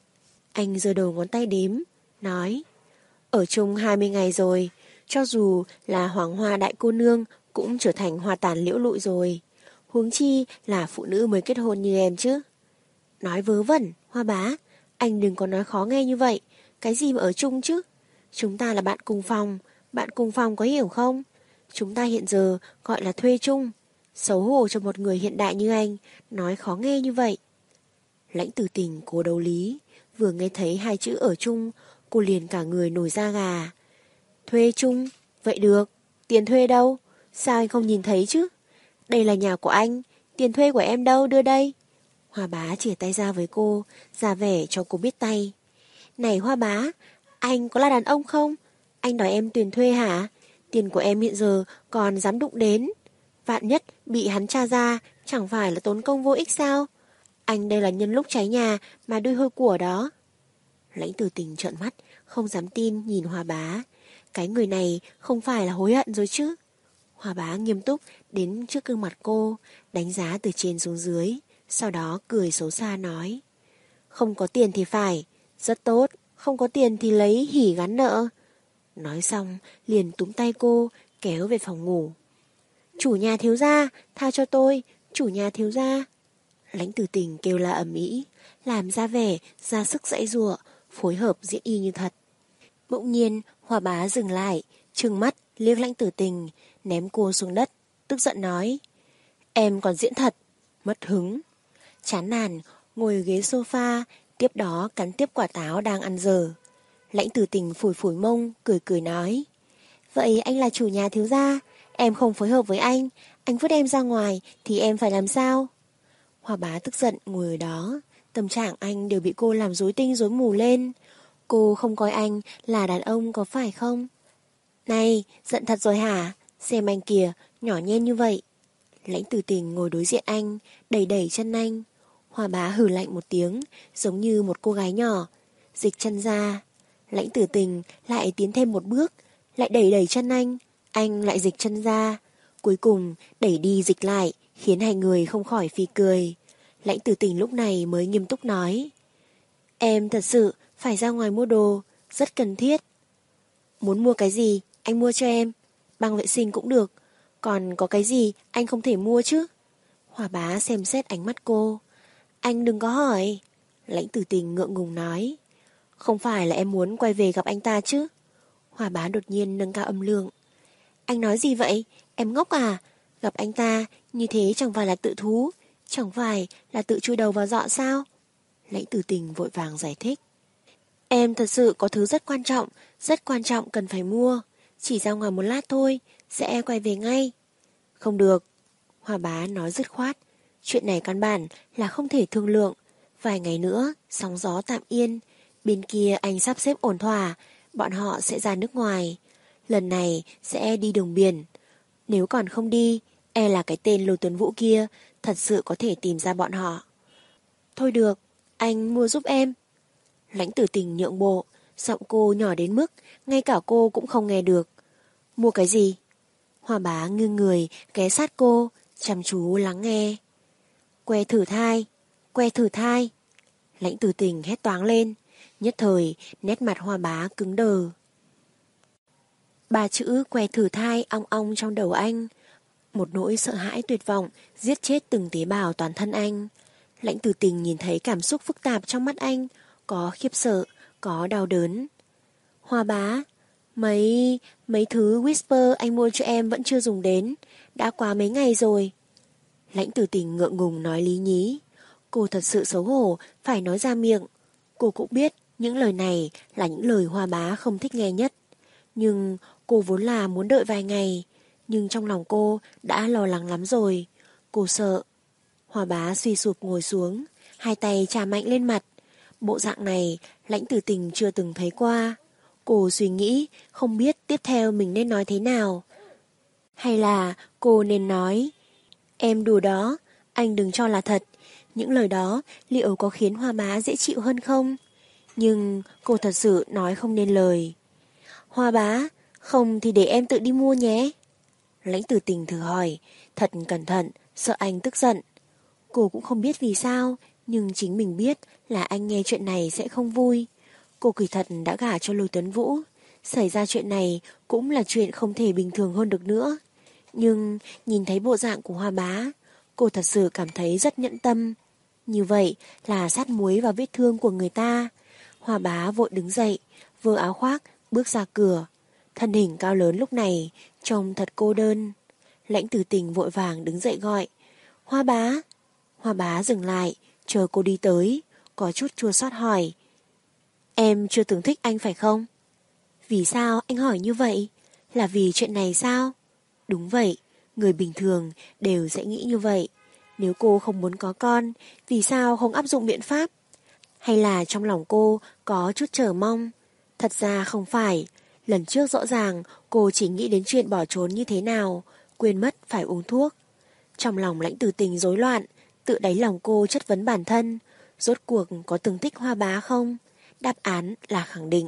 Anh giơ đầu ngón tay đếm, nói. Ở chung hai mươi ngày rồi, cho dù là Hoàng Hoa đại cô nương cũng trở thành hoa tàn liễu lụi rồi. Huống chi là phụ nữ mới kết hôn như em chứ. Nói vớ vẩn, Hoa Bá, anh đừng có nói khó nghe như vậy. Cái gì mà ở chung chứ? Chúng ta là bạn cùng phòng, bạn cùng phòng có hiểu không? Chúng ta hiện giờ gọi là thuê chung. Xấu hổ cho một người hiện đại như anh, nói khó nghe như vậy. Lãnh Tử Tình cố đấu lý, vừa nghe thấy hai chữ ở chung, cô liền cả người nổi da gà. Thuê chung? Vậy được, tiền thuê đâu? Sao anh không nhìn thấy chứ? Đây là nhà của anh, tiền thuê của em đâu, đưa đây. Hoa Bá chìa tay ra với cô, ra vẻ cho cô biết tay. Này Hoa Bá, anh có là đàn ông không? Anh đòi em tiền thuê hả? Tiền của em hiện giờ còn dám đụng đến. Vạn nhất bị hắn tra ra, chẳng phải là tốn công vô ích sao? Anh đây là nhân lúc cháy nhà mà đuôi hôi của đó. Lãnh Tử Tình trợn mắt, không dám tin nhìn Hoa Bá. Cái người này không phải là hối hận rồi chứ? Hoa Bá nghiêm túc đến trước gương mặt cô, đánh giá từ trên xuống dưới, sau đó cười xấu xa nói. Không có tiền thì phải, rất tốt, không có tiền thì lấy hỉ gắn nợ. Nói xong, liền túm tay cô, kéo về phòng ngủ. Chủ nhà thiếu gia, tha cho tôi, chủ nhà thiếu gia. Lãnh Tử Tình kêu la ầm ĩ, làm ra vẻ, ra sức giãy giụa, phối hợp diễn y như thật. Bỗng nhiên, Hoa Bá dừng lại, trừng mắt, liếc Lãnh Tử Tình, ném cô xuống đất, tức giận nói. Em còn diễn thật, mất hứng. Chán nản, ngồi ghế sofa, tiếp đó cắn tiếp quả táo đang ăn dở. Lãnh Tử Tình phủi phủi mông, cười cười nói. Vậy anh là chủ nhà thiếu gia, em không phối hợp với anh, anh vứt em ra ngoài thì em phải làm sao? Hoa Bá tức giận ngồi ở đó, tâm trạng anh đều bị cô làm rối tinh rối mù lên. Cô không coi anh là đàn ông có phải không? Này, giận thật rồi hả? Xem anh kìa, nhỏ nhen như vậy. Lãnh Tử Tình ngồi đối diện anh, đẩy đẩy chân anh. Hoa Bá hừ lạnh một tiếng, giống như một cô gái nhỏ, dịch chân ra. Lãnh Tử Tình lại tiến thêm một bước, lại đẩy đẩy chân anh, anh lại dịch chân ra. Cuối cùng đẩy đi dịch lại, khiến hai người không khỏi phì cười. Lãnh Tử Tình lúc này mới nghiêm túc nói. Em thật sự phải ra ngoài mua đồ, rất cần thiết. Muốn mua cái gì, anh mua cho em. Băng vệ sinh cũng được. Còn có cái gì anh không thể mua chứ? Hoa Bá xem xét ánh mắt cô. Anh đừng có hỏi. Lãnh Tử Tình ngượng ngùng nói. Không phải là em muốn quay về gặp anh ta chứ? Hoa Bá đột nhiên nâng cao âm lượng. Anh nói gì vậy? Em ngốc à? Gặp anh ta như thế chẳng phải là tự thú, chẳng phải là tự chui đầu vào dọ sao? Lãnh Tử Tình vội vàng giải thích. Em thật sự có thứ rất quan trọng, rất quan trọng cần phải mua. Chỉ ra ngoài một lát thôi, sẽ quay về ngay. Không được. Hoa Bá nói dứt khoát. Chuyện này căn bản là không thể thương lượng. Vài ngày nữa, sóng gió tạm yên. Bên kia anh sắp xếp ổn thỏa, bọn họ sẽ ra nước ngoài. Lần này sẽ đi đường biển. Nếu còn không đi, e là cái tên Lô Tuấn Vũ kia thật sự có thể tìm ra bọn họ. Thôi được, anh mua giúp em. Lãnh Tử Tình nhượng bộ, giọng cô nhỏ đến mức ngay cả cô cũng không nghe được. Mua cái gì? Hoa Bá nghiêng người ghé sát cô, chăm chú lắng nghe. Que thử thai, que thử thai. Lãnh Tử Tình hét toáng lên, nhất thời nét mặt Hoa Bá cứng đờ. Ba chữ que thử thai ong ong trong đầu anh. Một nỗi sợ hãi tuyệt vọng giết chết từng tế bào toàn thân anh. Lãnh Tử Tình nhìn thấy cảm xúc phức tạp trong mắt anh, có khiếp sợ, có đau đớn. Hoa Bá, mấy mấy thứ Whisper anh mua cho em vẫn chưa dùng đến, đã quá mấy ngày rồi. Lãnh Tử Tình ngượng ngùng nói lý nhí. Cô thật sự xấu hổ phải nói ra miệng. Cô cũng biết những lời này là những lời Hoa Bá không thích nghe nhất. Nhưng cô vốn là muốn đợi vài ngày. Nhưng trong lòng cô đã lo lắng lắm rồi. Cô sợ. Hoa Bá suy sụp ngồi xuống, hai tay chà mạnh lên mặt. Bộ dạng này Lãnh Tử Tình chưa từng thấy qua. Cô suy nghĩ không biết tiếp theo mình nên nói thế nào. Hay là cô nên nói, em đùa đó, anh đừng cho là thật. Những lời đó liệu có khiến Hoa Bá dễ chịu hơn không? Nhưng cô thật sự nói không nên lời. Hoa Bá, không thì để em tự đi mua nhé. Lãnh Tử Tình thử hỏi, thật cẩn thận, sợ anh tức giận. Cô cũng không biết vì sao, nhưng chính mình biết là anh nghe chuyện này sẽ không vui. Cô kỳ thật đã gả cho Lôi Tuấn Vũ. Xảy ra chuyện này cũng là chuyện không thể bình thường hơn được nữa. Nhưng nhìn thấy bộ dạng của Hoa Bá, cô thật sự cảm thấy rất nhẫn tâm. Như vậy là sát muối vào vết thương của người ta. Hoa Bá vội đứng dậy, vơ áo khoác, bước ra cửa. Thân hình cao lớn lúc này trông thật cô đơn. Lãnh Tử Tình vội vàng đứng dậy gọi. Hoa bá. Hoa bá dừng lại, chờ cô đi tới, có chút chua xót hỏi. Em chưa từng thích anh phải không? Vì sao anh hỏi như vậy? Là vì chuyện này sao? Đúng vậy, người bình thường đều sẽ nghĩ như vậy. Nếu cô không muốn có con, vì sao không áp dụng biện pháp? Hay là trong lòng cô có chút chờ mong? Thật ra không phải. Lần trước rõ ràng cô chỉ nghĩ đến chuyện bỏ trốn như thế nào, quên mất phải uống thuốc. Trong lòng Lãnh Tử Tình rối loạn, tự đáy lòng cô chất vấn bản thân. Rốt cuộc có từng thích Hoa bá không? Đáp án là khẳng định.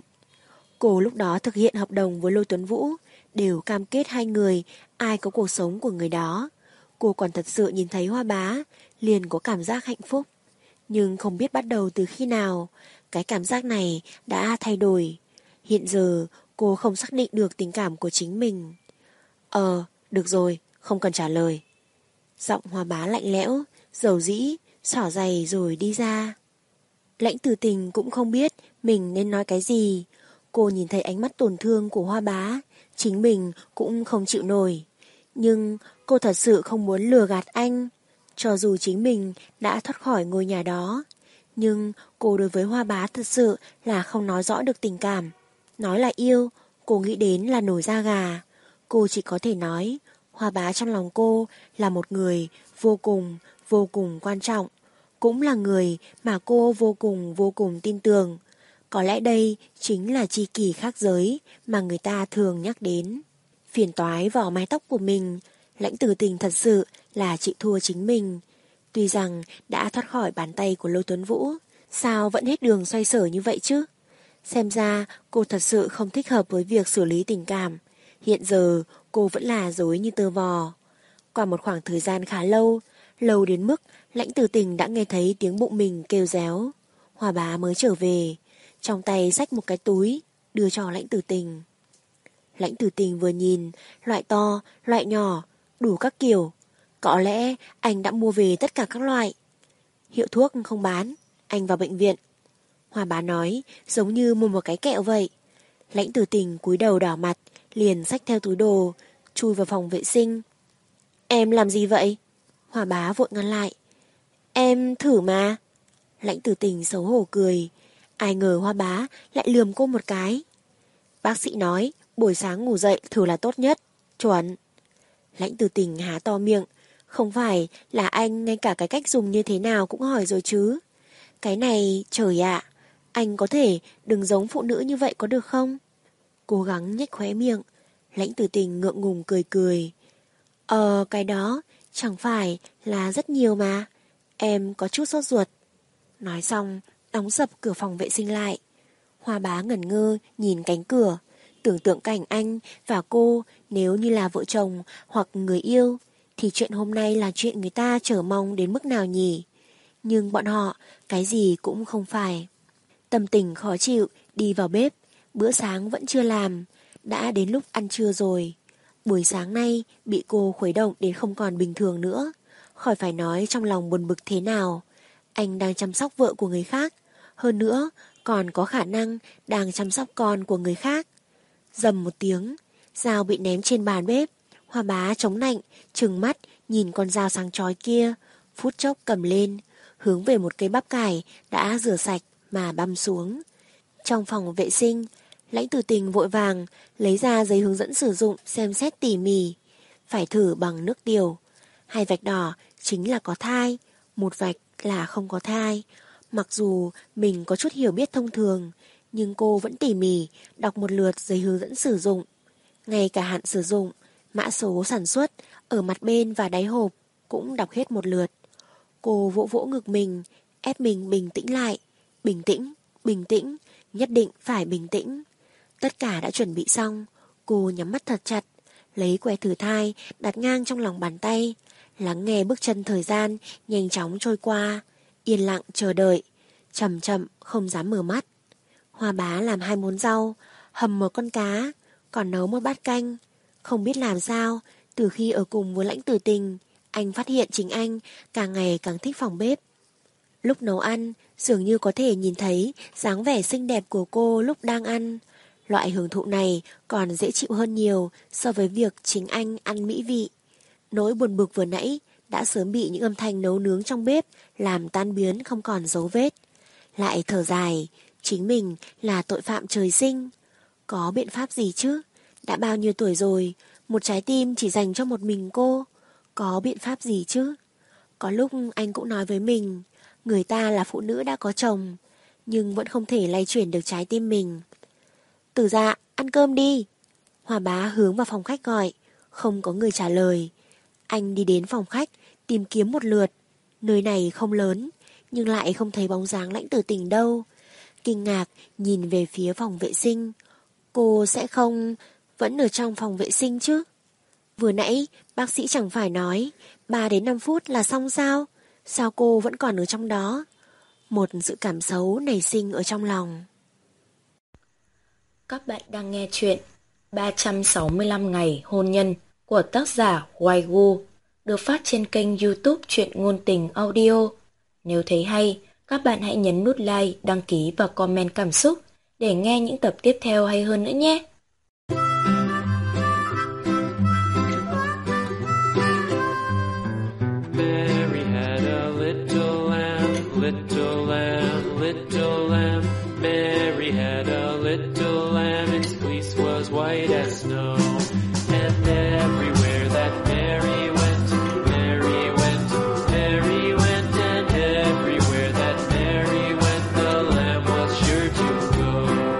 Cô lúc đó thực hiện hợp đồng với Lôi Tuấn Vũ, đều cam kết hai người ai có cuộc sống của người đó. Cô còn thật sự nhìn thấy Hoa bá, liền có cảm giác hạnh phúc. Nhưng không biết bắt đầu từ khi nào, cái cảm giác này đã thay đổi. Hiện giờ cô không xác định được tình cảm của chính mình. Ờ, được rồi, không cần trả lời. Giọng Hoa bá lạnh lẽo, dầu dĩ, xỏ giày rồi đi ra. Lãnh Tử Tình cũng không biết mình nên nói cái gì. Cô nhìn thấy ánh mắt tổn thương của Hoa bá, chính mình cũng không chịu nổi. Nhưng cô thật sự không muốn lừa gạt anh. Cho dù chính mình đã thoát khỏi ngôi nhà đó, nhưng cô đối với Hoa bá thật sự là không nói rõ được tình cảm. Nói là yêu, cô nghĩ đến là nổi da gà. Cô chỉ có thể nói, Hoa bá trong lòng cô là một người vô cùng, vô cùng quan trọng. Cũng là người mà cô vô cùng, vô cùng tin tưởng. Có lẽ đây chính là tri kỷ khác giới mà người ta thường nhắc đến. Phiền toái vào mái tóc của mình, Lãnh Tử Tình thật sự là chịu thua chính mình. Tuy rằng đã thoát khỏi bàn tay của Lôi Tuấn Vũ, sao vẫn hết đường xoay sở như vậy chứ? Xem ra cô thật sự không thích hợp với việc xử lý tình cảm. Hiện giờ cô vẫn là dối như tơ vò. Qua một khoảng thời gian khá lâu, lâu đến mức Lãnh Tử Tình đã nghe thấy tiếng bụng mình kêu réo. Hoa bá mới trở về, trong tay xách một cái túi, đưa cho Lãnh Tử Tình. Lãnh Tử Tình vừa nhìn, loại to, loại nhỏ, đủ các kiểu. Có lẽ anh đã mua về tất cả các loại. Hiệu thuốc không bán, anh vào bệnh viện. Hoa bá nói, giống như mua một cái kẹo vậy. Lãnh Tử Tình cúi đầu đỏ mặt, liền xách theo túi đồ, chui vào phòng vệ sinh. Em làm gì vậy? Hoa bá vội ngăn lại. Em thử mà. Lãnh Tử Tình xấu hổ cười. Ai ngờ Hoa bá lại lườm cô một cái. Bác sĩ nói, buổi sáng ngủ dậy thử là tốt nhất. Chuẩn. Lãnh Tử Tình há to miệng. Không phải là anh ngay cả cái cách dùng như thế nào cũng hỏi rồi chứ. Cái này, trời ạ, anh có thể đừng giống phụ nữ như vậy có được không? Cố gắng nhếch khóe miệng. Lãnh Tử Tình ngượng ngùng cười cười. Ờ, cái đó chẳng phải là rất nhiều mà. Em có chút sốt ruột. Nói xong, đóng sập cửa phòng vệ sinh lại. Hoa bá ngẩn ngơ nhìn cánh cửa, tưởng tượng cảnh anh và cô nếu như là vợ chồng hoặc người yêu, thì chuyện hôm nay là chuyện người ta chờ mong đến mức nào nhỉ? Nhưng bọn họ cái gì cũng không phải. Tâm tình khó chịu, đi vào bếp, bữa sáng vẫn chưa làm, đã đến lúc ăn trưa rồi. Buổi sáng nay bị cô khuấy động đến không còn bình thường nữa. Khỏi phải nói trong lòng buồn bực thế nào. Anh đang chăm sóc vợ của người khác, hơn nữa còn có khả năng đang chăm sóc con của người khác. Dầm một tiếng, dao bị ném trên bàn bếp. Hoa bá chống nạnh, trừng mắt nhìn con dao sáng chói kia, phút chốc cầm lên, hướng về một cây bắp cải đã rửa sạch mà băm xuống. Trong phòng vệ sinh, Lãnh Tử Tình vội vàng lấy ra giấy hướng dẫn sử dụng xem xét tỉ mỉ. Phải thử bằng nước tiểu. Hai vạch đỏ chính là có thai, một vạch là không có thai. Mặc dù mình có chút hiểu biết thông thường, nhưng cô vẫn tỉ mỉ đọc một lượt giấy hướng dẫn sử dụng. Ngay cả hạn sử dụng, mã số sản xuất ở mặt bên và đáy hộp cũng đọc hết một lượt. Cô vỗ vỗ ngực mình, ép mình bình tĩnh lại. Bình tĩnh, bình tĩnh, nhất định phải bình tĩnh. Tất cả đã chuẩn bị xong, cô nhắm mắt thật chặt, lấy que thử thai đặt ngang trong lòng bàn tay, lắng nghe bước chân thời gian nhanh chóng trôi qua, yên lặng chờ đợi, chậm chậm không dám mở mắt. Hoa bá làm hai món rau, hầm một con cá, còn nấu một bát canh. Không biết làm sao, từ khi ở cùng với Lãnh Tử Tình, anh phát hiện chính anh càng ngày càng thích phòng bếp. Lúc nấu ăn, dường như có thể nhìn thấy dáng vẻ xinh đẹp của cô lúc đang ăn. Loại hưởng thụ này còn dễ chịu hơn nhiều so với việc chính anh ăn mỹ vị. Nỗi buồn bực vừa nãy đã sớm bị những âm thanh nấu nướng trong bếp làm tan biến không còn dấu vết. Lại thở dài, chính mình là tội phạm trời sinh. Có biện pháp gì chứ? Đã bao nhiêu tuổi rồi, một trái tim chỉ dành cho một mình cô. Có biện pháp gì chứ? Có lúc anh cũng nói với mình, người ta là phụ nữ đã có chồng, nhưng vẫn không thể lay chuyển được trái tim mình. Tử Dạ, ăn cơm đi. Hòa Bá hướng vào phòng khách gọi, không có người trả lời. Anh đi đến phòng khách, tìm kiếm một lượt. Nơi này không lớn, nhưng lại không thấy bóng dáng Lãnh Tử Tình đâu. Kinh ngạc nhìn về phía phòng vệ sinh. Cô sẽ không vẫn ở trong phòng vệ sinh chứ? Vừa nãy bác sĩ chẳng phải nói ba đến năm phút là xong sao? Sao cô vẫn còn ở trong đó? Một sự cảm xấu nảy sinh ở trong lòng. Các bạn đang nghe chuyện ba trăm sáu mươi lăm ngày hôn nhân của tác giả Hoài Gu, được phát trên kênh YouTube Truyện Ngôn Tình Audio. Nếu thấy hay, các bạn hãy nhấn nút like, đăng ký và comment cảm xúc để nghe những tập tiếp theo hay hơn nữa nhé. Mary had a little lamb, little lamb, little lamb. Mary had a little lamb, its fleece was white as snow. And everywhere that Mary went, Mary went, Mary went, and everywhere that Mary went, the lamb was sure to go.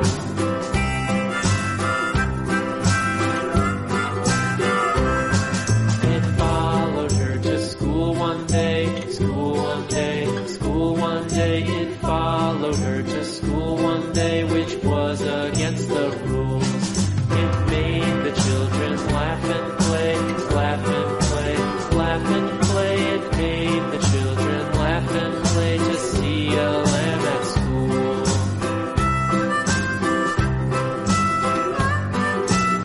It followed her to school one day, school one day, school one day. It followed her to school one day, which was against the rules.